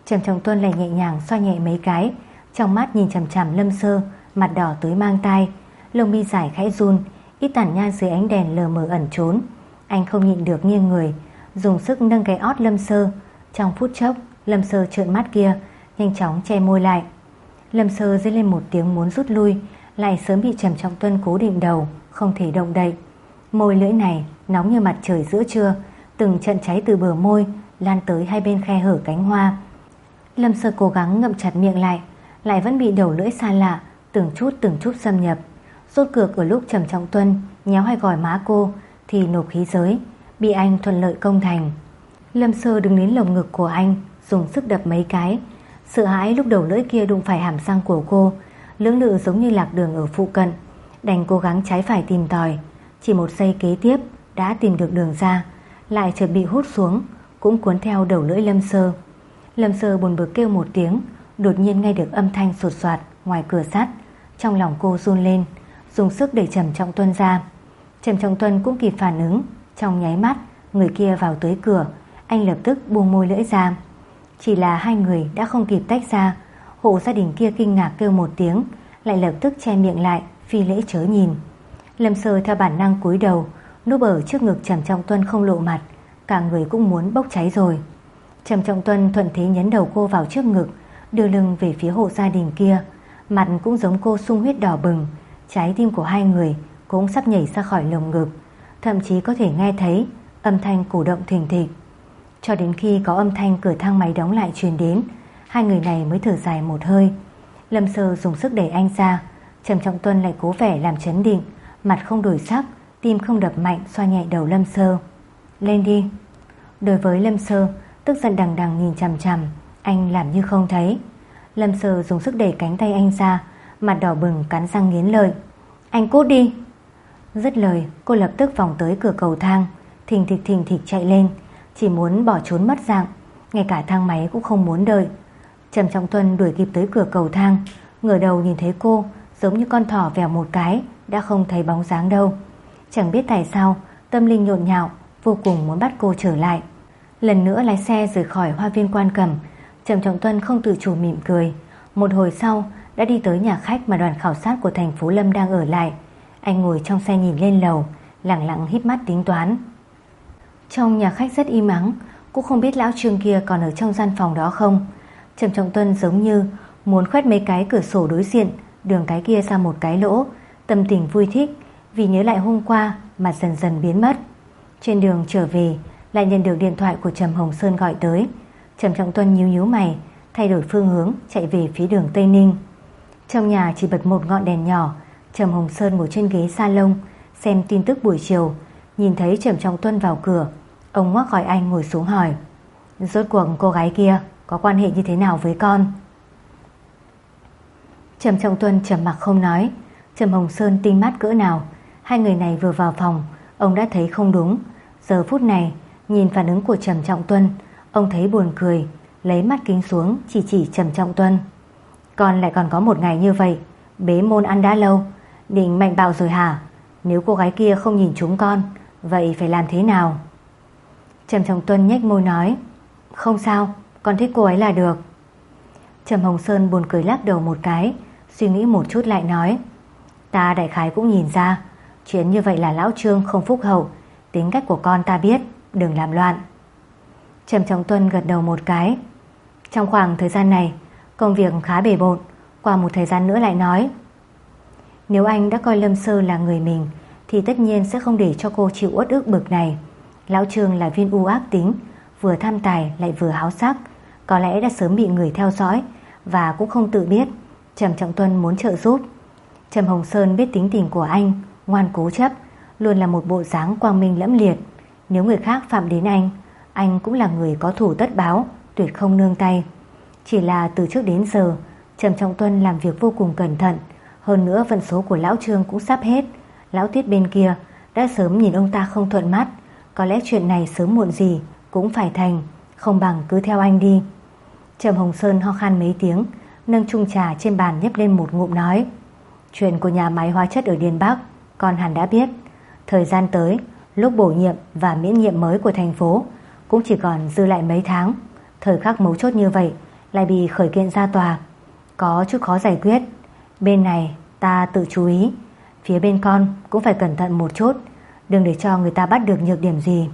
Trầm Trọng Tuân lại nhẹ nhàng xoa nhẹ mấy cái, trong mắt nhìn chằm chằm Lâm Sơ, mặt đỏ tới mang tai, lông mi dài khẽ run, ít tản nha dưới ánh đèn lờ mờ ẩn trốn. Anh không nhịn được nghiêng người, dùng sức nâng cái ót Lâm Sơ. Trong phút chốc, Lâm Sơ trợn mắt kia nhanh chóng che môi lại. Lâm Sơ rên lên một tiếng muốn rút lui, lại sớm bị Trầm Trọng Tuân cố định đầu, không thể động đậy. Môi lưỡi này nóng như mặt trời giữa trưa, từng trận cháy từ bờ môi lan tới hai bên khe hở cánh hoa. Lâm Sơ cố gắng ngậm chặt miệng lại, lại vẫn bị đầu lưỡi xa lạ từng chút từng chút xâm nhập. Rốt cuộc ở lúc Trầm Trọng Tuân nhéo hai gò má cô thì nộp khí giới, bị anh thuận lợi công thành. Lâm Sơ đứng đến lồng ngực của anh, dùng sức đập mấy cái. Sợ hãi lúc đầu lưỡi kia đụng phải hàm răng của cô, lưỡng lự giống như lạc đường ở phụ cận, đành cố gắng trái phải tìm tòi. Chỉ một giây kế tiếp đã tìm được đường ra, lại chợt bị hút xuống, cũng cuốn theo đầu lưỡi Lâm Sơ. Lâm Sơ buồn bực kêu một tiếng, đột nhiên nghe được âm thanh sột soạt ngoài cửa sắt. Trong lòng cô run lên, dùng sức đẩy Trầm Trọng Tuân ra. Trầm Trọng Tuân cũng kịp phản ứng, trong nháy mắt người kia vào tới cửa, anh lập tức buông môi lưỡi ra. Chỉ là hai người đã không kịp tách ra. Hộ gia đình kia kinh ngạc kêu một tiếng, lại lập tức che miệng lại, phi lễ chớ nhìn. Lâm Sơ theo bản năng cúi đầu, núp ở trước ngực Trầm Trọng Tuân không lộ mặt, cả người cũng muốn bốc cháy rồi. Trầm Trọng Tuân thuận thế nhấn đầu cô vào trước ngực, đưa lưng về phía hộ gia đình kia, mặt cũng giống cô sung huyết đỏ bừng. Trái tim của hai người cũng sắp nhảy ra khỏi lồng ngực, thậm chí có thể nghe thấy âm thanh cổ động thình thịch. Cho đến khi có âm thanh cửa thang máy đóng lại truyền đến, hai người này mới thở dài một hơi. Lâm Sơ dùng sức đẩy anh ra, Trầm Trọng Tuân lại cố vẻ làm trấn định, mặt không đổi sắc, tim không đập mạnh, xoa nhẹ đầu Lâm Sơ. Lên đi. Đối với Lâm Sơ, tức giận đằng đằng nhìn chằm chằm, anh làm như không thấy. Lâm Sơ dùng sức đẩy cánh tay anh ra, mặt đỏ bừng cắn răng nghiến lợi. Anh cút đi. Dứt lời, cô lập tức vòng tới cửa cầu thang, thình thịch thình thịch chạy lên, chỉ muốn bỏ trốn mất dạng, ngay cả thang máy cũng không muốn đợi. Trầm Trọng Tuân đuổi kịp tới cửa cầu thang, ngửa đầu nhìn thấy cô, giống như con thỏ vèo một cái, đã không thấy bóng dáng đâu. Chẳng biết tại sao, tâm linh nhộn nhạo, vô cùng muốn bắt cô trở lại. Lần nữa lái xe rời khỏi Hoa viên Quan Cẩm, Trầm Trọng Tuân không tự chủ mỉm cười. Một hồi sau đã đi tới nhà khách mà đoàn khảo sát của thành phố Lâm đang ở lại. Anh ngồi trong xe nhìn lên lầu, lặng lặng híp mắt tính toán. Trong nhà khách rất im ắng, cũng không biết lão Trương kia còn ở trong gian phòng đó không. Trầm Trọng Tuân giống như muốn khoét mấy cái cửa sổ đối diện, đường cái kia ra một cái lỗ, tâm tình vui thích vì nhớ lại hôm qua mà dần dần biến mất. Trên đường trở về lại nhận được điện thoại của Trầm Hồng Sơn gọi tới. Trầm Trọng Tuân nhíu nhíu mày, thay đổi phương hướng chạy về phía đường Tây Ninh. Trong nhà chỉ bật một ngọn đèn nhỏ. Trầm Hồng Sơn ngồi trên ghế salon xem tin tức buổi chiều, nhìn thấy Trầm Trọng Tuân vào cửa, ông ngoắc gọi anh ngồi xuống hỏi: rốt cuộc cô gái kia có quan hệ như thế nào với con? Trầm Trọng Tuân trầm mặc không nói. Trầm Hồng Sơn tinh mắt cỡ nào, hai người này vừa vào phòng ông đã thấy không đúng. Giờ phút này nhìn phản ứng của Trầm Trọng Tuân, ông thấy buồn cười, lấy mắt kính xuống chỉ chỉ Trầm Trọng Tuân. Con lại còn có một ngày như vậy, bế môn ăn đã lâu, định mạnh bạo rồi hả? Nếu cô gái kia không nhìn chúng con, vậy phải làm thế nào? Trầm Trọng Tuân nhếch môi nói: không sao, con thích cô ấy là được. Trầm Hồng Sơn buồn cười lắc đầu một cái, suy nghĩ một chút lại nói: ta đại khái cũng nhìn ra, chuyện như vậy là lão Trương không phúc hậu, tính cách của con ta biết, đừng làm loạn. Trầm Trọng Tuân gật đầu một cái. Trong khoảng thời gian này công việc khá bề bộn, qua một thời gian nữa lại nói. Nếu anh đã coi Lâm Sơ là người mình thì tất nhiên sẽ không để cho cô chịu uất ức bực này. Lão Trương là viên u ác tính, vừa tham tài lại vừa háo sắc, có lẽ đã sớm bị người theo dõi và cũng không tự biết. Trầm Trọng Tuân muốn trợ giúp. Trầm Hồng Sơn biết tính tình của anh, ngoan cố chấp, luôn là một bộ dáng quang minh lẫm liệt. Nếu người khác phạm đến anh, anh cũng là người có thủ tất báo, tuyệt không nương tay. Chỉ là từ trước đến giờ Trầm Trọng Tuân làm việc vô cùng cẩn thận, hơn nữa vận số của lão Trương cũng sắp hết. Lão Tiết bên kia đã sớm nhìn ông ta không thuận mắt, có lẽ chuyện này sớm muộn gì cũng phải thành, không bằng cứ theo anh đi. Trầm Hồng Sơn ho khan mấy tiếng, nâng chung trà trên bàn nhấp lên một ngụm nói: chuyện của nhà máy hóa chất ở Điền Bắc con hẳn đã biết. Thời gian tới, lúc bổ nhiệm và miễn nhiệm mới của thành phố cũng chỉ còn dư lại mấy tháng. Thời khắc mấu chốt như vậy, lại bị khởi kiện ra tòa, có chút khó giải quyết. Bên này ta tự chú ý, phía bên con cũng phải cẩn thận một chút, đừng để cho người ta bắt được nhược điểm gì.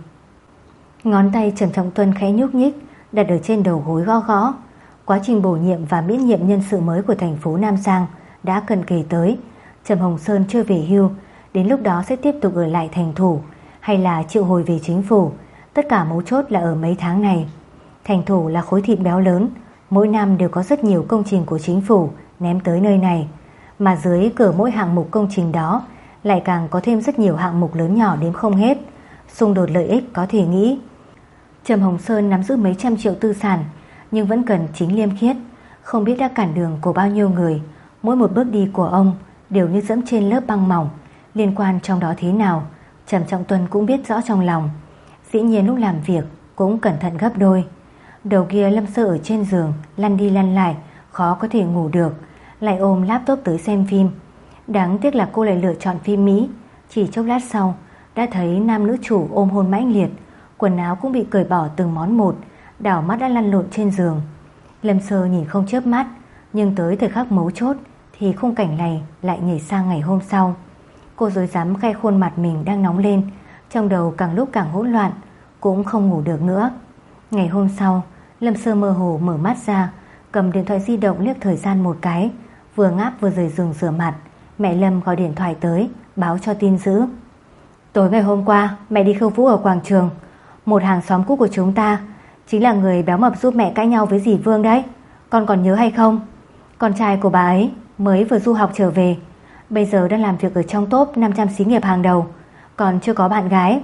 Ngón tay Trầm Trọng Tuân khẽ nhúc nhích, đặt ở trên đầu gối gõ gõ. Quá trình bổ nhiệm và miễn nhiệm nhân sự mới của thành phố Nam Giang đã cận kề tới. Trầm Hồng Sơn chưa về hưu, đến lúc đó sẽ tiếp tục ở lại thành thủ hay là triệu hồi về chính phủ. Tất cả mấu chốt là ở mấy tháng này. Thành thủ là khối thịt béo lớn, mỗi năm đều có rất nhiều công trình của chính phủ ném tới nơi này, mà dưới cửa mỗi hạng mục công trình đó lại càng có thêm rất nhiều hạng mục lớn nhỏ đếm không hết. Xung đột lợi ích có thể nghĩ. Trầm Hồng Sơn nắm giữ mấy trăm triệu tư sản, nhưng vẫn cần chính liêm khiết, không biết đã cản đường của bao nhiêu người. Mỗi một bước đi của ông đều như dẫm trên lớp băng mỏng, liên quan trong đó thế nào Trầm Trọng Tuân cũng biết rõ trong lòng. Dĩ nhiên lúc làm việc cũng cẩn thận gấp đôi. Đầu kia Lâm Sơ ở trên giường lăn đi lăn lại, khó có thể ngủ được, lại ôm laptop tới xem phim. Đáng tiếc là cô lại lựa chọn phim Mỹ. Chỉ chốc lát sau đã thấy nam nữ chủ ôm hôn mãnh liệt, quần áo cũng bị cởi bỏ từng món một, đảo mắt đã lăn lộn trên giường. Lâm Sơ nhìn không chớp mắt, nhưng tới thời khắc mấu chốt thì khung cảnh này lại nhảy sang ngày hôm sau. Cô rối rắm khe khuôn mặt mình đang nóng lên, trong đầu càng lúc càng hỗn loạn, cũng không ngủ được nữa. Ngày hôm sau, Lâm Sơ mơ hồ mở mắt ra, cầm điện thoại di động liếc thời gian một cái, vừa ngáp vừa rời giường rửa mặt. Mẹ Lâm gọi điện thoại tới báo cho tin dữ. Tối ngày hôm qua mẹ đi khiêu vũ ở quảng trường. Một hàng xóm cũ của chúng ta chính là người béo mập giúp mẹ cãi nhau với dì Vương đấy. Con còn nhớ hay không? Con trai của bà ấy mới vừa du học trở về, bây giờ đang làm việc ở trong top năm trăm xí nghiệp hàng đầu, còn chưa có bạn gái.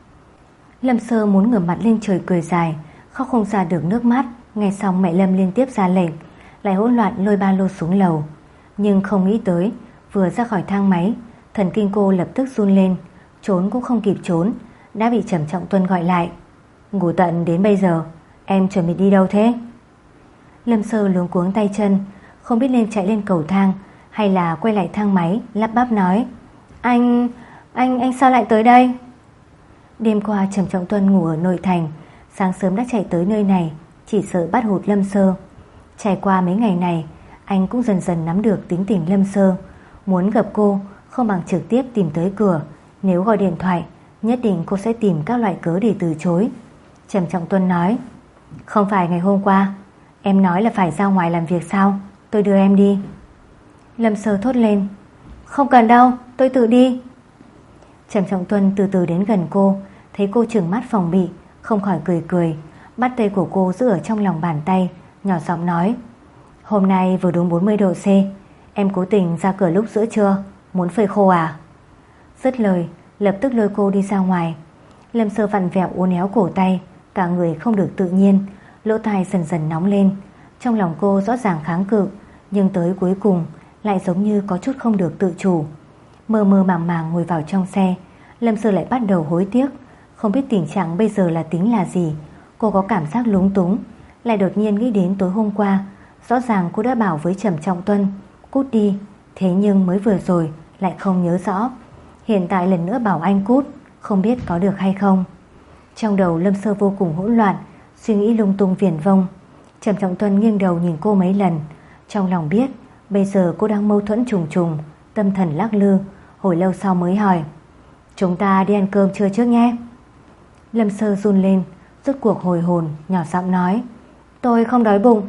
Lâm Sơ muốn ngửa mặt lên trời cười dài, khóc không ra được nước mắt. Nghe xong mẹ Lâm liên tiếp ra lệnh, lại hỗn loạn lôi ba lô xuống lầu. Nhưng không nghĩ tới, vừa ra khỏi thang máy, thần kinh cô lập tức run lên, trốn cũng không kịp trốn, đã bị Trầm Trọng Tuân gọi lại. Ngủ tận đến bây giờ, em chuẩn bị đi đâu thế? Lâm Sơ luống cuống tay chân, không biết nên chạy lên cầu thang hay là quay lại thang máy, lắp bắp nói: Anh, anh, anh sao lại tới đây? Đêm qua Trầm Trọng Tuân ngủ ở nội thành, sáng sớm đã chạy tới nơi này, chỉ sợ bắt hụt Lâm Sơ. Trải qua mấy ngày này, anh cũng dần dần nắm được tính tình Lâm Sơ. Muốn gặp cô không bằng trực tiếp tìm tới cửa, nếu gọi điện thoại nhất định cô sẽ tìm các loại cớ để từ chối. Trầm Trọng Tuân nói: Không phải ngày hôm qua em nói là phải ra ngoài làm việc sao? Tôi đưa em đi. Lâm Sơ thốt lên: Không cần đâu, tôi tự đi. Trầm Trọng Tuân từ từ đến gần cô, thấy cô trừng mắt phòng bị, không khỏi cười cười, bắt tay của cô giữ ở trong lòng bàn tay, nhỏ giọng nói: Hôm nay vừa đúng bốn mươi độ C, em cố tình ra cửa lúc giữa trưa, muốn phơi khô à? Dứt lời lập tức lôi cô đi ra ngoài. Lâm Sơ vặn vẹo uốn éo cổ tay, cả người không được tự nhiên, lỗ tai dần dần nóng lên. Trong lòng cô rõ ràng kháng cự, nhưng tới cuối cùng lại giống như có chút không được tự chủ. Mơ mơ màng màng ngồi vào trong xe, Lâm Sơ lại bắt đầu hối tiếc, không biết tình trạng bây giờ là tính là gì. Cô có cảm giác lúng túng, lại đột nhiên nghĩ đến tối hôm qua. Rõ ràng cô đã bảo với Trầm Trọng Tuân cút đi, thế nhưng mới vừa rồi lại không nhớ rõ. Hiện tại lần nữa bảo anh cút, không biết có được hay không. Trong đầu Lâm Sơ vô cùng hỗn loạn, suy nghĩ lung tung viển vông. Trầm Trọng Tuân nghiêng đầu nhìn cô mấy lần, trong lòng biết bây giờ cô đang mâu thuẫn trùng trùng, tâm thần lắc lư. Hồi lâu sau mới hỏi: Chúng ta đi ăn cơm trưa trước nhé. Lâm Sơ run lên, rốt cuộc hồi hồn, nhỏ giọng nói: Tôi không đói bụng.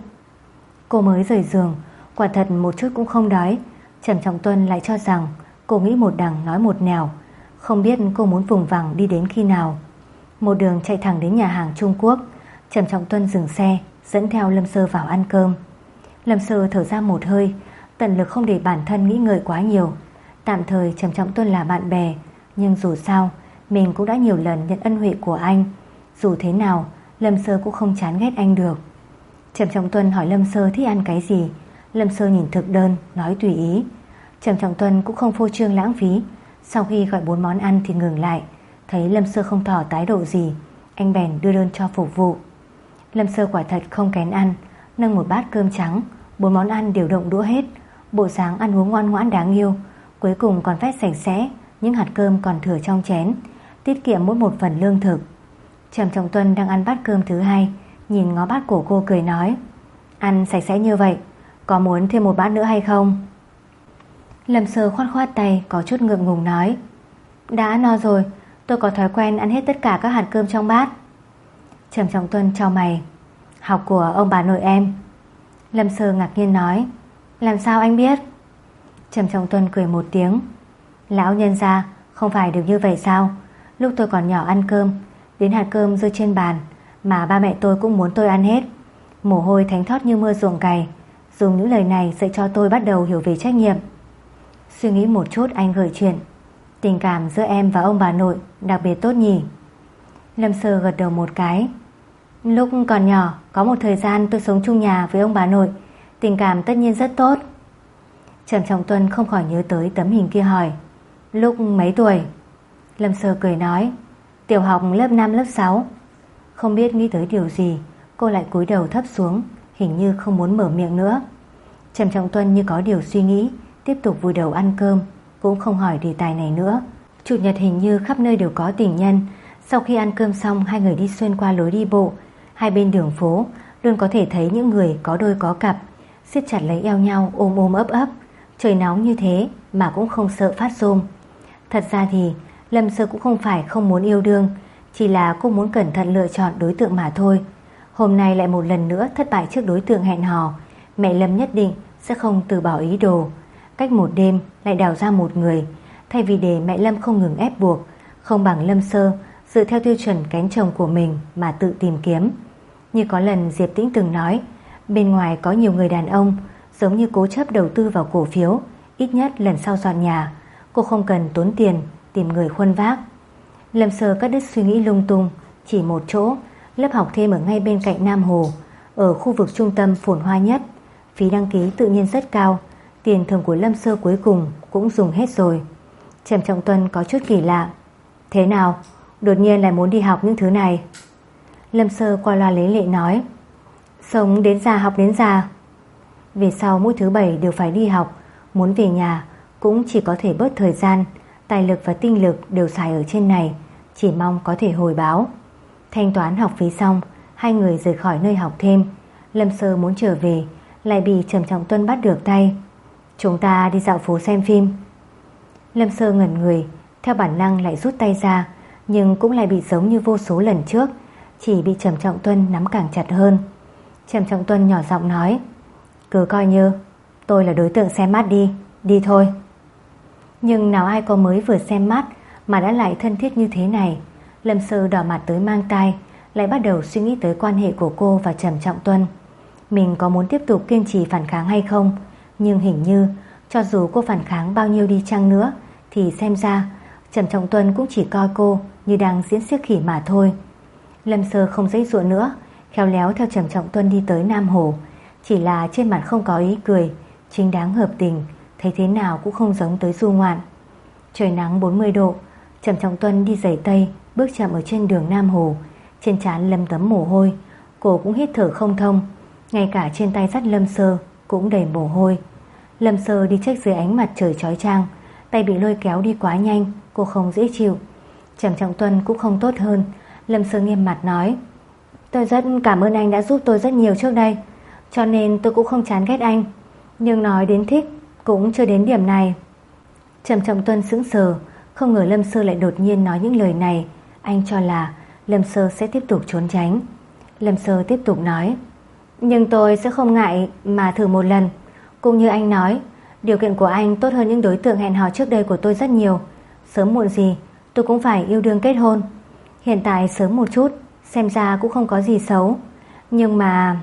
Cô mới rời giường, quả thật một chút cũng không đói. Trầm Trọng Tuân lại cho rằng cô nghĩ một đằng nói một nẻo, không biết cô muốn vùng vằng đi đến khi nào. Một đường chạy thẳng đến nhà hàng Trung Quốc. Trầm Trọng Tuân dừng xe, dẫn theo Lâm Sơ vào ăn cơm. Lâm Sơ thở ra một hơi, tận lực không để bản thân nghĩ ngợi quá nhiều. Tạm thời Trầm Trọng Tuân là bạn bè, nhưng dù sao mình cũng đã nhiều lần nhận ân huệ của anh. Dù thế nào Lâm Sơ cũng không chán ghét anh được. Trầm Trọng Tuân hỏi Lâm Sơ thích ăn cái gì. Lâm Sơ nhìn thực đơn, nói tùy ý. Trầm Trọng Tuân cũng không phô trương lãng phí. Sau khi gọi bốn món ăn thì ngừng lại. Thấy Lâm Sơ không tỏ thái độ gì, anh bèn đưa đơn cho phục vụ. Lâm Sơ quả thật không kén ăn, nâng một bát cơm trắng, bốn món ăn đều động đũa hết. Bộ dáng ăn uống ngoan ngoãn đáng yêu, cuối cùng còn vét sạch sẽ những hạt cơm còn thừa trong chén, tiết kiệm mỗi một phần lương thực. Trầm Trọng Tuân đang ăn bát cơm thứ hai, nhìn ngó bát của cô cười nói: Ăn sạch sẽ như vậy, có muốn thêm một bát nữa hay không? Lâm Sơ khoát khoát tay, có chút ngượng ngùng nói: Đã no rồi, tôi có thói quen ăn hết tất cả các hạt cơm trong bát. Trầm Trọng Tuân chau mày: Học của ông bà nội em. Lâm Sơ ngạc nhiên nói: Làm sao anh biết? Trầm Trọng Tuân cười một tiếng: Lão nhân gia không phải đều như vậy sao? Lúc tôi còn nhỏ ăn cơm, đến hạt cơm rơi trên bàn mà ba mẹ tôi cũng muốn tôi ăn hết. Mồ hôi thánh thót như mưa ruộng cày. Dùng những lời này dạy cho tôi bắt đầu hiểu về trách nhiệm. Suy nghĩ một chút anh gợi chuyện: Tình cảm giữa em và ông bà nội đặc biệt tốt nhỉ? Lâm Sơ gật đầu một cái: Lúc còn nhỏ, có một thời gian tôi sống chung nhà với ông bà nội, tình cảm tất nhiên rất tốt. Trầm Trọng Tuân không khỏi nhớ tới tấm hình kia, hỏi: Lúc mấy tuổi? Lâm Sơ cười nói: Tiểu học lớp năm lớp sáu. Không biết nghĩ tới điều gì, cô lại cúi đầu thấp xuống, hình như không muốn mở miệng nữa. Trầm Trọng Tuân như có điều suy nghĩ, tiếp tục vùi đầu ăn cơm, cũng không hỏi đề tài này nữa. Chủ nhật hình như khắp nơi đều có tình nhân. Sau khi ăn cơm xong, hai người đi xuyên qua lối đi bộ. Hai bên đường phố luôn có thể thấy những người có đôi có cặp siết chặt lấy eo nhau, ôm ôm ấp ấp. Trời nóng như thế mà cũng không sợ phát rôm. Thật ra thì Lâm Sơ cũng không phải không muốn yêu đương, chỉ là cô muốn cẩn thận lựa chọn đối tượng mà thôi. Hôm nay lại một lần nữa thất bại trước đối tượng hẹn hò, mẹ Lâm nhất định sẽ không từ bỏ ý đồ. Cách một đêm lại đào ra một người. Thay vì để mẹ Lâm không ngừng ép buộc, không bằng Lâm Sơ dựa theo tiêu chuẩn kén chồng của mình mà tự tìm kiếm. Như có lần Diệp Tĩnh từng nói, bên ngoài có nhiều người đàn ông giống như cố chấp đầu tư vào cổ phiếu, ít nhất lần sau dọn nhà cô không cần tốn tiền tìm người khuân vác. Lâm Sơ cắt đứt suy nghĩ lung tung, chỉ một chỗ, lớp học thêm ở ngay bên cạnh Nam Hồ, ở khu vực trung tâm phồn hoa nhất. Phí đăng ký tự nhiên rất cao, tiền thưởng của Lâm Sơ cuối cùng cũng dùng hết rồi. Trầm Trọng Tuân có chút kỳ lạ: Thế nào, đột nhiên lại muốn đi học những thứ này? Lâm Sơ qua loa lấy lệ nói: Sống đến già học đến già. Về sau mỗi thứ bảy đều phải đi học, muốn về nhà cũng chỉ có thể bớt thời gian, tài lực và tinh lực đều xài ở trên này, chỉ mong có thể hồi báo. Thanh toán học phí xong, hai người rời khỏi nơi học thêm. Lâm Sơ muốn trở về, lại bị Trầm Trọng Tuân bắt được tay: Chúng ta đi dạo phố xem phim. Lâm Sơ ngẩn người, theo bản năng lại rút tay ra, nhưng cũng lại bị giống như vô số lần trước, chỉ bị Trầm Trọng Tuân nắm càng chặt hơn. Trầm Trọng Tuân nhỏ giọng nói: Cứ coi như tôi là đối tượng xem mắt đi, đi thôi. Nhưng nào ai có mới vừa xem mắt mà đã lại thân thiết như thế này. Lâm Sơ đỏ mặt tới mang tai, lại bắt đầu suy nghĩ tới quan hệ của cô và Trầm Trọng Tuân. Mình có muốn tiếp tục kiên trì phản kháng hay không? Nhưng hình như cho dù cô phản kháng bao nhiêu đi chăng nữa thì xem ra Trầm Trọng Tuân cũng chỉ coi cô như đang diễn xiếc khỉ mà thôi. Lâm Sơ không dãy dụa nữa, khéo léo theo Trầm Trọng Tuân đi tới Nam Hồ. Chỉ là trên mặt không có ý cười, chính đáng hợp tình, thấy thế nào cũng không giống tới du ngoạn. Trời nắng bốn mươi độ, Trầm Trọng Tuân đi giày tây, bước chậm ở trên đường Nam Hồ. Trên trán lấm tấm mồ hôi, cổ cũng hít thở không thông, ngay cả trên tay dắt Lâm Sơ cũng đầy mồ hôi. Lâm Sơ đi trách dưới ánh mặt trời chói chang, tay bị lôi kéo đi quá nhanh, cô không dễ chịu. Trầm Trọng Tuân cũng không tốt hơn. Lâm Sơ nghiêm mặt nói: Tôi rất cảm ơn anh đã giúp tôi rất nhiều trước đây, cho nên tôi cũng không chán ghét anh, nhưng nói đến thích cũng chưa đến điểm này. Trầm Trọng Tuân sững sờ, không ngờ Lâm Sơ lại đột nhiên nói những lời này. Anh cho là Lâm Sơ sẽ tiếp tục trốn tránh. Lâm Sơ tiếp tục nói: Nhưng tôi sẽ không ngại mà thử một lần. Cũng như anh nói, điều kiện của anh tốt hơn những đối tượng hẹn hò trước đây của tôi rất nhiều. Sớm muộn gì tôi cũng phải yêu đương kết hôn. Hiện tại sớm một chút xem ra cũng không có gì xấu. Nhưng mà...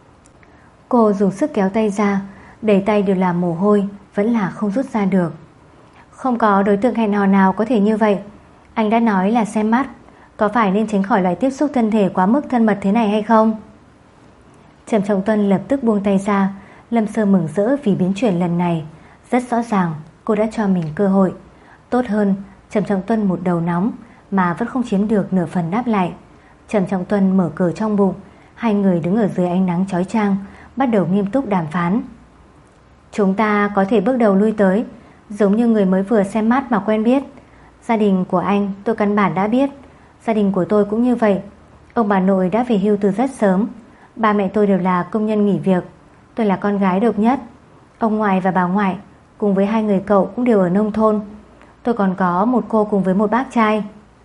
Cô dùng sức kéo tay ra, đầy tay đều là mồ hôi, vẫn là không rút ra được. Không có đối tượng hẹn hò nào có thể như vậy. Anh đã nói là xem mắt, có phải nên tránh khỏi loại tiếp xúc thân thể quá mức thân mật thế này hay không? Trầm Trọng Tuân lập tức buông tay ra. Lâm Sơ mừng rỡ vì biến chuyển lần này. Rất rõ ràng cô đã cho mình cơ hội. Tốt hơn Trầm Trọng Tuân một đầu nóng mà vẫn không chiếm được nửa phần đáp lại. Trầm Trọng Tuân mở cờ trong bụng. Hai người đứng ở dưới ánh nắng chói chang, bắt đầu nghiêm túc đàm phán. Chúng ta có thể bước đầu lui tới, giống như người mới vừa xem mắt mà quen biết. Gia đình của anh tôi căn bản đã biết, gia đình của tôi cũng như vậy. Ông bà nội đã về hưu từ rất sớm, Ba mẹ tôi đều là công nhân nghỉ việc. Tôi là con gái độc nhất. Ông ngoại và bà ngoại cùng với hai người cậu cũng đều ở nông thôn. Tôi còn có một cô cùng với một bác trai.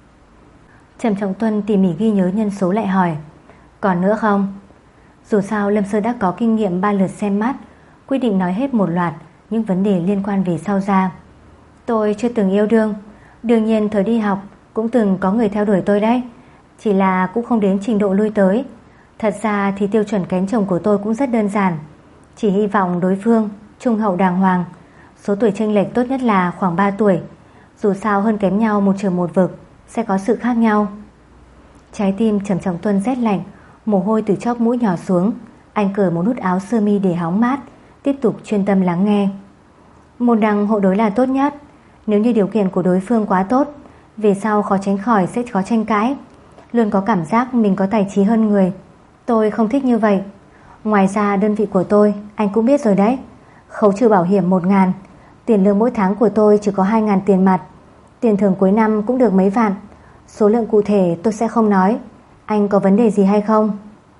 Trầm Trọng Tuân tỉ mỉ ghi nhớ nhân số lại hỏi: Còn nữa không? Dù sao Lâm Sơ đã có kinh nghiệm ba lượt xem mắt, quyết định nói hết một loạt những vấn đề liên quan về sau ra. Tôi chưa từng yêu đương. Đương nhiên thời đi học cũng từng có người theo đuổi tôi đấy, chỉ là cũng không đến trình độ lui tới. Thật ra thì tiêu chuẩn kén chồng của tôi cũng rất đơn giản, chỉ hy vọng đối phương trung hậu đàng hoàng. Số tuổi chênh lệch tốt nhất là khoảng ba tuổi. Dù sao hơn kém nhau một trời một vực, sẽ có sự khác nhau. Trái tim Trầm Trọng Tuân rét lạnh, mồ hôi từ chóp mũi nhỏ xuống. Anh cởi một nút áo sơ mi để hóng mát, tiếp tục chuyên tâm lắng nghe. Môn đăng hộ đối là tốt nhất. Nếu như điều kiện của đối phương quá tốt, về sau khó tránh khỏi sẽ có tranh cãi, luôn có cảm giác mình có tài trí hơn người. Tôi không thích như vậy. Ngoài ra đơn vị của tôi anh cũng biết rồi đấy, khấu trừ bảo hiểm một ngàn. Tiền lương mỗi tháng của tôi chỉ có hai ngàn tiền mặt. Tiền thưởng cuối năm cũng được mấy vạn. Số lượng cụ thể tôi sẽ không nói. Anh có vấn đề gì hay không?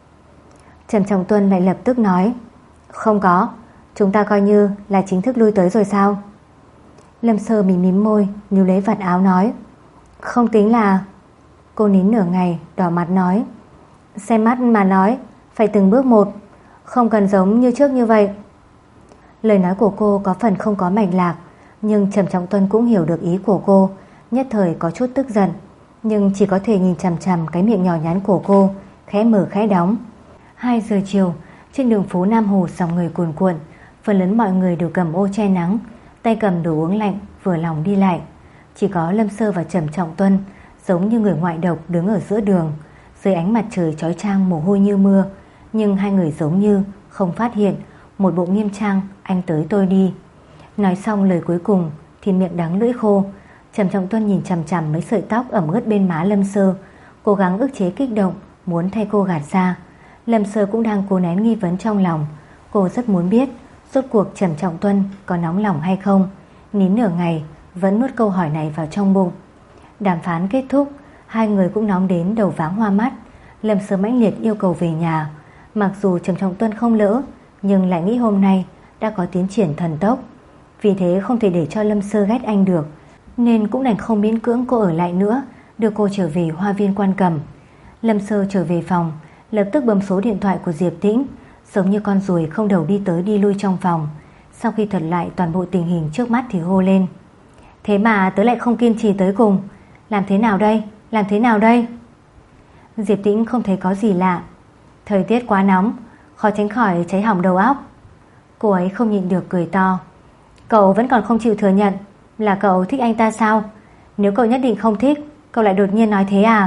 Trầm Trọng Tuân lại lập tức nói: Không có. Chúng ta coi như là chính thức lui tới rồi sao? Lâm Sơ mím mím môi, níu lấy vạt áo nói: Không tính là. Cô nín nửa ngày, đỏ mặt nói: Xem mắt mà nói, phải từng bước một, không cần giống như trước như vậy. Lời nói của cô có phần không có mạch lạc, nhưng Trầm Trọng Tuân cũng hiểu được ý của cô. Nhất thời có chút tức giận, nhưng chỉ có thể nhìn chằm chằm cái miệng nhỏ nhắn của cô, khẽ mở khẽ đóng. Hai giờ chiều, trên đường phố Nam Hồ dòng người cuồn cuộn, phần lớn mọi người đều cầm ô che nắng, tay cầm đồ uống lạnh, vừa lòng đi lại. Chỉ có Lâm Sơ và Trầm Trọng Tuân giống như người ngoại độc đứng ở giữa đường, dưới ánh mặt trời chói chang mồ hôi như mưa. Nhưng hai người giống như không phát hiện, một bộ nghiêm trang anh tới tôi đi. Nói xong lời cuối cùng thì miệng đắng lưỡi khô. Trầm Trọng Tuân nhìn chằm chằm mấy sợi tóc ẩm ướt bên má Lâm Sơ, cố gắng ức chế kích động, muốn thay cô gạt ra. Lâm Sơ cũng đang cố nén nghi vấn trong lòng. Cô rất muốn biết rốt cuộc Trầm Trọng Tuân có nóng lòng hay không. Nín nửa ngày vẫn nuốt câu hỏi này vào trong bụng. Đàm phán kết thúc, hai người cũng nóng đến đầu váng hoa mắt. Lâm Sơ mãnh liệt yêu cầu về nhà. Mặc dù Trầm Trọng Tuân không lỡ, nhưng lại nghĩ hôm nay đã có tiến triển thần tốc, vì thế không thể để cho Lâm Sơ ghét anh được, nên cũng đành không miễn cưỡng cô ở lại nữa, đưa cô trở về Hoa Viên Quan Cầm. Lâm Sơ trở về phòng, lập tức bấm số điện thoại của Diệp Tĩnh, giống như con ruồi không đầu đi tới đi lui trong phòng. Sau khi thuật lại toàn bộ tình hình trước mắt thì hô lên: Thế mà tớ lại không kiên trì tới cùng. Làm thế nào đây? Làm thế nào đây? Diệp Tĩnh không thấy có gì lạ. Thời tiết quá nóng, khó tránh khỏi cháy hỏng đầu óc. Cô ấy không nhịn được cười to. Cậu vẫn còn không chịu thừa nhận là cậu thích anh ta sao? Nếu cậu nhất định không thích, cậu lại đột nhiên nói thế à?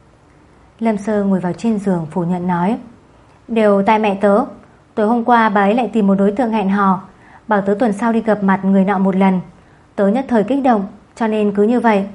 Lâm Sơ ngồi vào trên giường phủ nhận nói: Đều tại mẹ tớ. Tối hôm qua bà ấy lại tìm một đối tượng hẹn hò, bảo tớ tuần sau đi gặp mặt người nọ một lần. Tớ nhất thời kích động, cho nên cứ như vậy.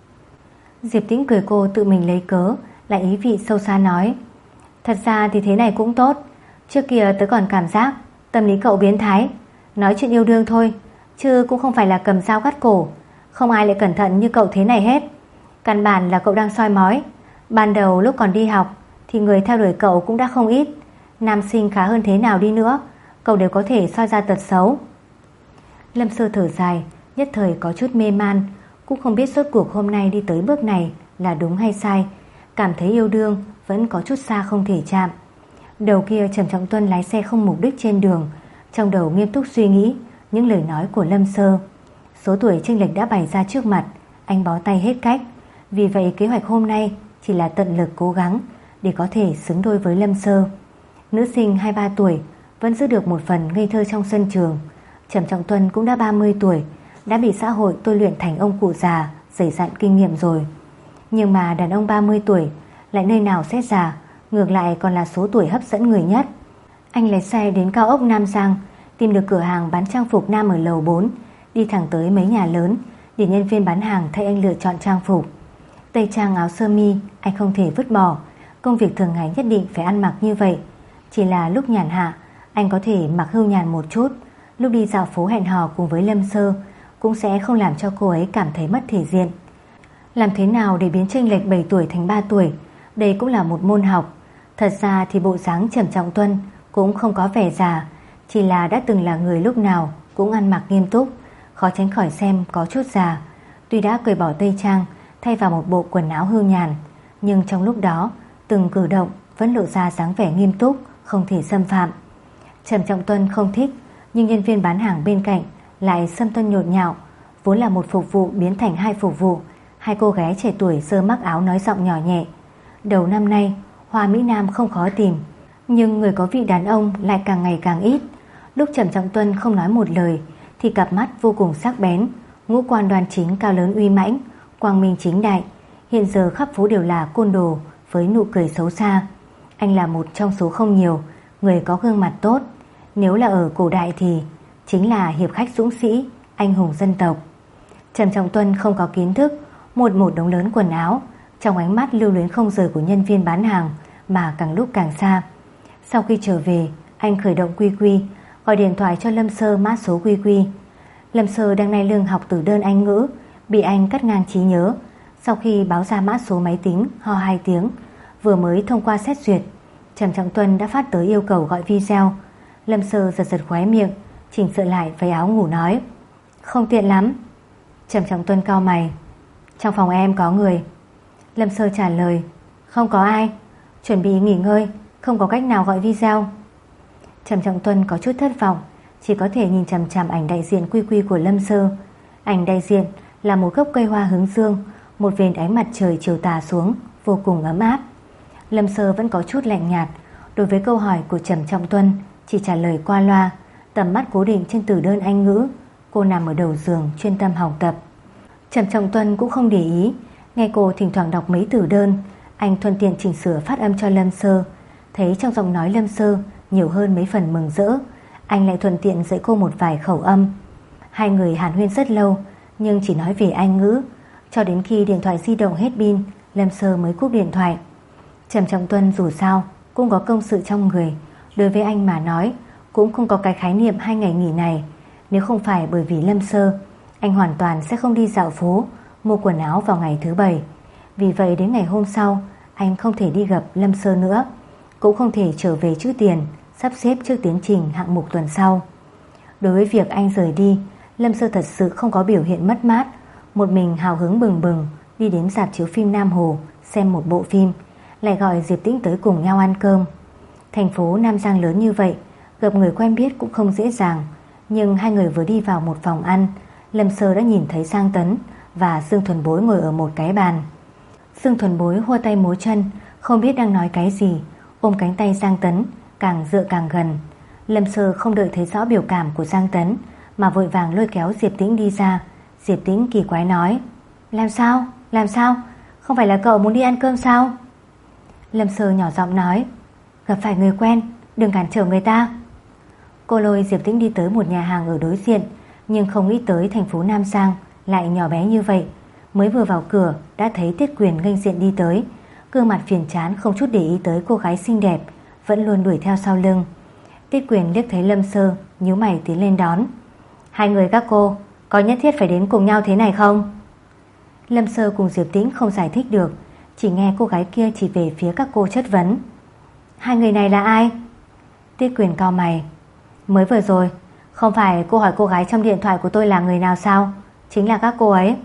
Diệp Tĩnh cười cô tự mình lấy cớ, lại ý vị sâu xa nói: Thật ra thì thế này cũng tốt. Trước kia tớ còn cảm giác tâm lý cậu biến thái, nói chuyện yêu đương thôi, chứ cũng không phải là cầm dao cắt cổ. Không ai lại cẩn thận như cậu thế này hết. Căn bản là cậu đang soi mói. Ban đầu lúc còn đi học thì người theo đuổi cậu cũng đã không ít. Nam sinh khá hơn thế nào đi nữa, cậu đều có thể soi ra tật xấu. Lâm Sơ thở dài, nhất thời có chút mê man, cũng không biết rốt cuộc hôm nay đi tới bước này là đúng hay sai. Cảm thấy yêu đương vẫn có chút xa không thể chạm. Đầu kia Trầm Trọng Tuân lái xe không mục đích trên đường, trong đầu nghiêm túc suy nghĩ những lời nói của Lâm Sơ. Số tuổi chênh lệch đã bày ra trước mặt, anh bó tay hết cách. Vì vậy kế hoạch hôm nay chỉ là tận lực cố gắng để có thể xứng đôi với Lâm Sơ. Nữ sinh hai mươi ba tuổi vẫn giữ được một phần ngây thơ trong sân trường. Trầm Trọng Tuân cũng đã ba mươi tuổi, đã bị xã hội tôi luyện thành ông cụ già, dày dặn kinh nghiệm rồi. Nhưng mà đàn ông ba mươi tuổi lại nơi nào xét già, ngược lại còn là số tuổi hấp dẫn người nhất. Anh lái xe đến cao ốc Nam Giang, tìm được cửa hàng bán trang phục nam ở lầu bốn, đi thẳng tới mấy nhà lớn để nhân viên bán hàng thay anh lựa chọn trang phục. Tây trang áo sơ mi anh không thể vứt bỏ, công việc thường ngày nhất định phải ăn mặc như vậy. Chỉ là lúc nhàn hạ anh có thể mặc hưu nhàn một chút, lúc đi dạo phố hẹn hò cùng với Lâm Sơ cũng sẽ không làm cho cô ấy cảm thấy mất thể diện. Làm thế nào để biến chênh lệch bảy tuổi thành ba tuổi, đây cũng là một môn học. Thật ra thì bộ dáng Trầm Trọng Tuân cũng không có vẻ già, chỉ là đã từng là người lúc nào cũng ăn mặc nghiêm túc, khó tránh khỏi xem có chút già. Tuy đã cởi bỏ tây trang, thay vào một bộ quần áo hưu nhàn, nhưng trong lúc đó từng cử động vẫn lộ ra dáng vẻ nghiêm túc, không thể xâm phạm. Trầm Trọng Tuân không thích, nhưng nhân viên bán hàng bên cạnh lại xâm tuân nhộn nhạo. Vốn là một phục vụ biến thành hai phục vụ. Hai cô gái trẻ tuổi giơ mắc áo nói giọng nhỏ nhẹ. Đầu năm nay hoa mỹ nam không khó tìm, nhưng người có vị đàn ông lại càng ngày càng ít. Lúc Trầm Trọng Tuân không nói một lời thì cặp mắt vô cùng sắc bén, ngũ quan đoan chính cao lớn uy mãnh, quang minh chính đại. Hiện giờ khắp phố đều là côn đồ với nụ cười xấu xa. Anh là một trong số không nhiều người có gương mặt tốt. Nếu là ở cổ đại thì chính là hiệp khách dũng sĩ, anh hùng dân tộc. Trầm Trọng Tuân không có kiến thức, một một đống lớn quần áo, trong ánh mắt lưu luyến không rời của nhân viên bán hàng mà càng lúc càng xa. Sau khi trở về, anh khởi động quy quy, gọi điện thoại cho Lâm Sơ mã số quy quy. Lâm Sơ đang nai lưng học từ đơn Anh ngữ, bị anh cắt ngang trí nhớ. Sau khi báo ra mã số máy tính, ho hai tiếng, vừa mới thông qua xét duyệt, Trầm Trọng Tuân đã phát tới yêu cầu gọi video. Lâm Sơ giật giật khóe miệng, chỉnh sửa lại váy áo ngủ nói: Không tiện lắm. Trầm Trọng Tuân cau mày: Trong phòng em có người. Lâm Sơ trả lời: Không có ai, chuẩn bị nghỉ ngơi, không có cách nào gọi video. Trầm Trọng Tuân có chút thất vọng, chỉ có thể nhìn chằm chằm ảnh đại diện quy quy của Lâm Sơ. Ảnh đại diện là một gốc cây hoa hướng dương, một vệt ánh mặt trời chiều tà xuống, vô cùng ấm áp. Lâm Sơ vẫn có chút lạnh nhạt đối với câu hỏi của Trầm Trọng Tuân, chỉ trả lời qua loa, tầm mắt cố định trên từ đơn Anh ngữ. Cô nằm ở đầu giường chuyên tâm học tập. Trầm Trọng Tuân cũng không để ý, nghe cô thỉnh thoảng đọc mấy từ đơn, anh thuận tiện chỉnh sửa phát âm cho Lâm Sơ. Thấy trong giọng nói Lâm Sơ nhiều hơn mấy phần mừng rỡ, anh lại thuận tiện dạy cô một vài khẩu âm. Hai người hàn huyên rất lâu, nhưng chỉ nói về Anh ngữ, cho đến khi điện thoại di động hết pin, Lâm Sơ mới cúp điện thoại. Trầm Trọng Tuân dù sao cũng có công sự trong người, đối với anh mà nói cũng không có cái khái niệm hai ngày nghỉ này. Nếu không phải bởi vì Lâm Sơ, anh hoàn toàn sẽ không đi dạo phố mua quần áo vào ngày thứ bảy. Vì vậy đến ngày hôm sau, anh không thể đi gặp Lâm Sơ nữa, cũng không thể trở về trữ tiền sắp xếp trước tiến trình hạng mục tuần sau. Đối với việc anh rời đi, Lâm Sơ thật sự không có biểu hiện mất mát, một mình hào hứng bừng bừng đi đến rạp chiếu phim Nam Hồ xem một bộ phim, lại gọi Diệp Tĩnh tới cùng nhau ăn cơm. Thành phố Nam Giang lớn như vậy, gặp người quen biết cũng không dễ dàng, nhưng hai người vừa đi vào một phòng ăn, Lâm Sơ đã nhìn thấy Giang Tấn và Dương Thuần Bối ngồi ở một cái bàn. Dương Thuần Bối hua tay múa chân, không biết đang nói cái gì, ôm cánh tay Giang Tấn, càng dựa càng gần. Lâm Sơ không đợi thấy rõ biểu cảm của Giang Tấn mà vội vàng lôi kéo Diệp Tĩnh đi ra. Diệp Tĩnh kỳ quái nói: Làm sao? Làm sao? Không phải là cậu muốn đi ăn cơm sao? Lâm Sơ nhỏ giọng nói: Gặp phải người quen, đừng cản trở người ta. Cô lôi Diệp Tĩnh đi tới một nhà hàng ở đối diện, nhưng không nghĩ tới thành phố Nam Giang lại nhỏ bé như vậy. Mới vừa vào cửa đã thấy Tiết Quyền nghênh diện đi tới, gương mặt phiền chán không chút để ý tới cô gái xinh đẹp vẫn luôn đuổi theo sau lưng. Tiết Quyền liếc thấy Lâm Sơ, nhíu mày tiến lên đón: Hai người các cô có nhất thiết phải đến cùng nhau thế này không? Lâm Sơ cùng Diệp Tĩnh không giải thích được, chỉ nghe cô gái kia chỉ về phía các cô chất vấn: Hai người này là ai? Tiết Quyền cau mày: Mới vừa rồi không phải cô hỏi cô gái trong điện thoại của tôi là người nào sao? Chính là các cô ấy.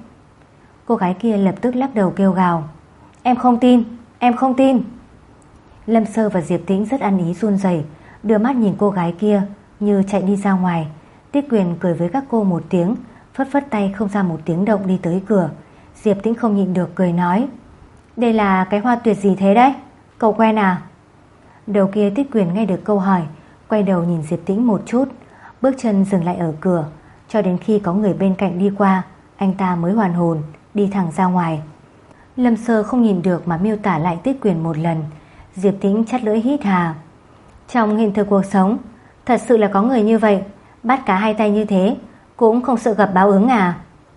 Cô gái kia lập tức lắc đầu kêu gào: Em không tin, em không tin. Lâm Sơ và Diệp Tĩnh rất ăn ý run rẩy, đưa mắt nhìn cô gái kia như chạy đi ra ngoài. Tiết Quyền cười với các cô một tiếng, phất phất tay không ra một tiếng động đi tới cửa. Diệp Tĩnh không nhịn được cười nói: Đây là cái hoa tuyệt gì thế đấy? Cậu quen à? Đầu kia Tiết Quyền nghe được câu hỏi, quay đầu nhìn Diệp Tĩnh một chút, bước chân dừng lại ở cửa, cho đến khi có người bên cạnh đi qua, anh ta mới hoàn hồn, đi thẳng ra ngoài. Lâm Sơ không nhìn được mà miêu tả lại Tiết Quyền một lần. Diệp Tĩnh chắt lưỡi hít hà: Trong hiện thực cuộc sống thật sự là có người như vậy, bắt cá hai tay như thế cũng không sợ gặp báo ứng à?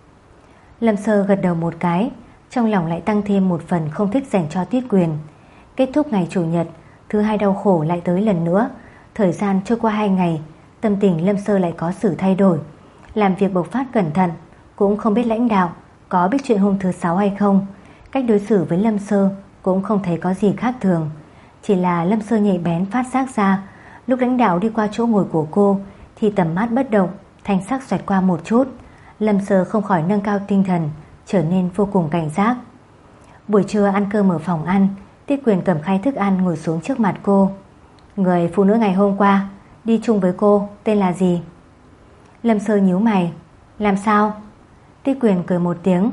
Lâm Sơ gật đầu một cái, trong lòng lại tăng thêm một phần không thích dành cho Tiết Quyền. Kết thúc ngày Chủ nhật, thứ hai đau khổ lại tới lần nữa. Thời gian trôi qua hai ngày, tâm tình Lâm Sơ lại có sự thay đổi. Làm việc bộc phát cẩn thận, cũng không biết lãnh đạo có biết chuyện hôm thứ sáu hay không. Cách đối xử với Lâm Sơ cũng không thấy có gì khác thường. Chỉ là Lâm Sơ nhạy bén phát giác ra, lúc lãnh đạo đi qua chỗ ngồi của cô thì tầm mắt bất động, thanh sắc xoẹt qua một chút. Lâm Sơ không khỏi nâng cao tinh thần, trở nên vô cùng cảnh giác. Buổi trưa ăn cơm ở phòng ăn, Tiết Quyền cầm khay thức ăn ngồi xuống trước mặt cô. Người phụ nữ ngày hôm qua đi chung với cô tên là gì? Lâm Sơ nhíu mày. Làm sao? Tiết Quyền cười một tiếng.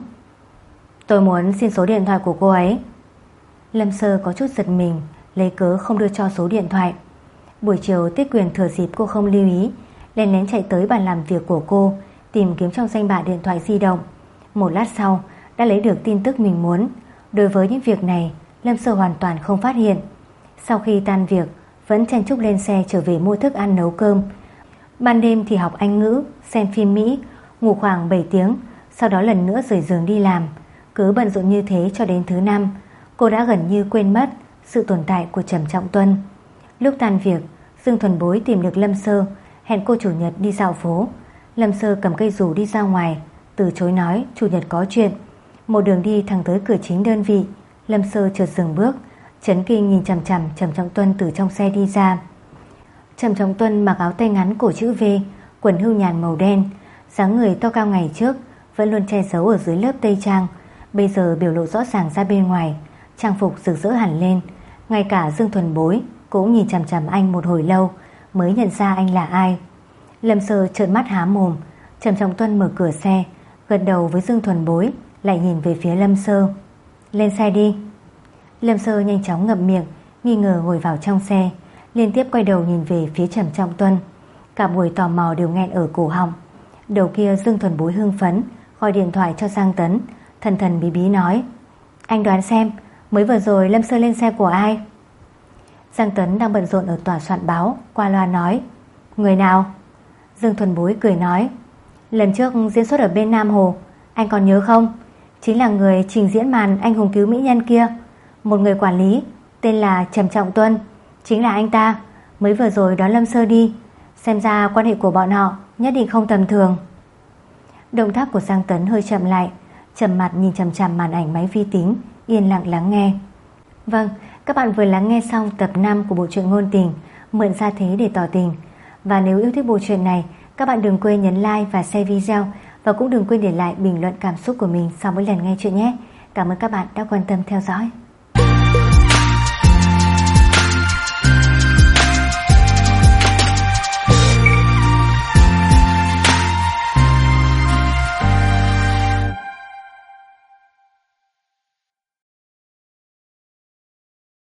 Tôi muốn xin số điện thoại của cô ấy. Lâm Sơ có chút giật mình, lấy cớ không đưa cho số điện thoại. Buổi chiều Tiết Quyền thừa dịp cô không lưu ý, lén lén chạy tới bàn làm việc của cô, tìm kiếm trong danh bạ điện thoại di động. Một lát sau đã lấy được tin tức mình muốn. Đối với những việc này, Lâm Sơ hoàn toàn không phát hiện. Sau khi tan việc, vẫn chen chúc lên xe trở về mua thức ăn nấu cơm. Ban đêm thì học Anh ngữ, xem phim Mỹ, ngủ khoảng bảy tiếng, sau đó lần nữa rời giường đi làm. Cứ bận rộn như thế cho đến thứ năm, cô đã gần như quên mất sự tồn tại của Trầm Trọng Tuân. Lúc tan việc, Dương Thuần Bối tìm được Lâm Sơ, hẹn cô chủ nhật đi dạo phố. Lâm Sơ cầm cây dù đi ra ngoài, từ chối nói chủ nhật có chuyện. Một đường đi thẳng tới cửa chính đơn vị, Lâm Sơ chợt dừng bước, chấn kinh nhìn chằm chằm Trầm Trọng Tuân từ trong xe đi ra. Trầm Trọng Tuân mặc áo tay ngắn cổ chữ V, quần hưu nhàn màu đen, dáng người to cao ngày trước vẫn luôn che giấu ở dưới lớp tây trang, bây giờ biểu lộ rõ ràng ra bên ngoài, trang phục rực rỡ hẳn lên. Ngay cả Dương Thuần Bối cũng nhìn chằm chằm anh một hồi lâu mới nhận ra anh là ai. Lâm Sơ trợn mắt há mồm. Trầm Trọng Tuân mở cửa xe, gật đầu với Dương Thuần Bối, lại nhìn về phía Lâm Sơ. Lên xe đi. Lâm Sơ nhanh chóng ngậm miệng, nghi ngờ ngồi vào trong xe, liên tiếp quay đầu nhìn về phía Trầm Trọng Tuân. Cả buổi tò mò đều nghẹn ở cổ họng. Đầu kia Dương Thuần Bối hưng phấn gọi điện thoại cho Giang Tấn, thần thần bí bí nói: Anh đoán xem, mới vừa rồi Lâm Sơ lên xe của ai? Giang Tấn đang bận rộn ở tòa soạn báo, qua loa nói: Người nào? Dương Thuần Bối cười nói: Lần trước diễn xuất ở bên Nam Hồ, anh còn nhớ không? Chính là người trình diễn màn anh hùng cứu mỹ nhân kia. Một người quản lý tên là Trầm Trọng Tuân, chính là anh ta mới vừa rồi đón Lâm Sơ đi. Xem ra quan hệ của bọn họ nhất định không tầm thường. Động tác của Giang Tấn hơi chậm lại, trầm mặt nhìn chằm chằm màn ảnh máy vi tính, yên lặng lắng nghe. Vâng, các bạn vừa lắng nghe xong tập năm của bộ truyện ngôn tình Mượn Gia Thế Để Tỏ Tình. Và nếu yêu thích bộ truyện này, các bạn đừng quên nhấn like và share video, và cũng đừng quên để lại bình luận cảm xúc của mình sau mỗi lần nghe chuyện nhé. Cảm ơn các bạn đã quan tâm theo dõi.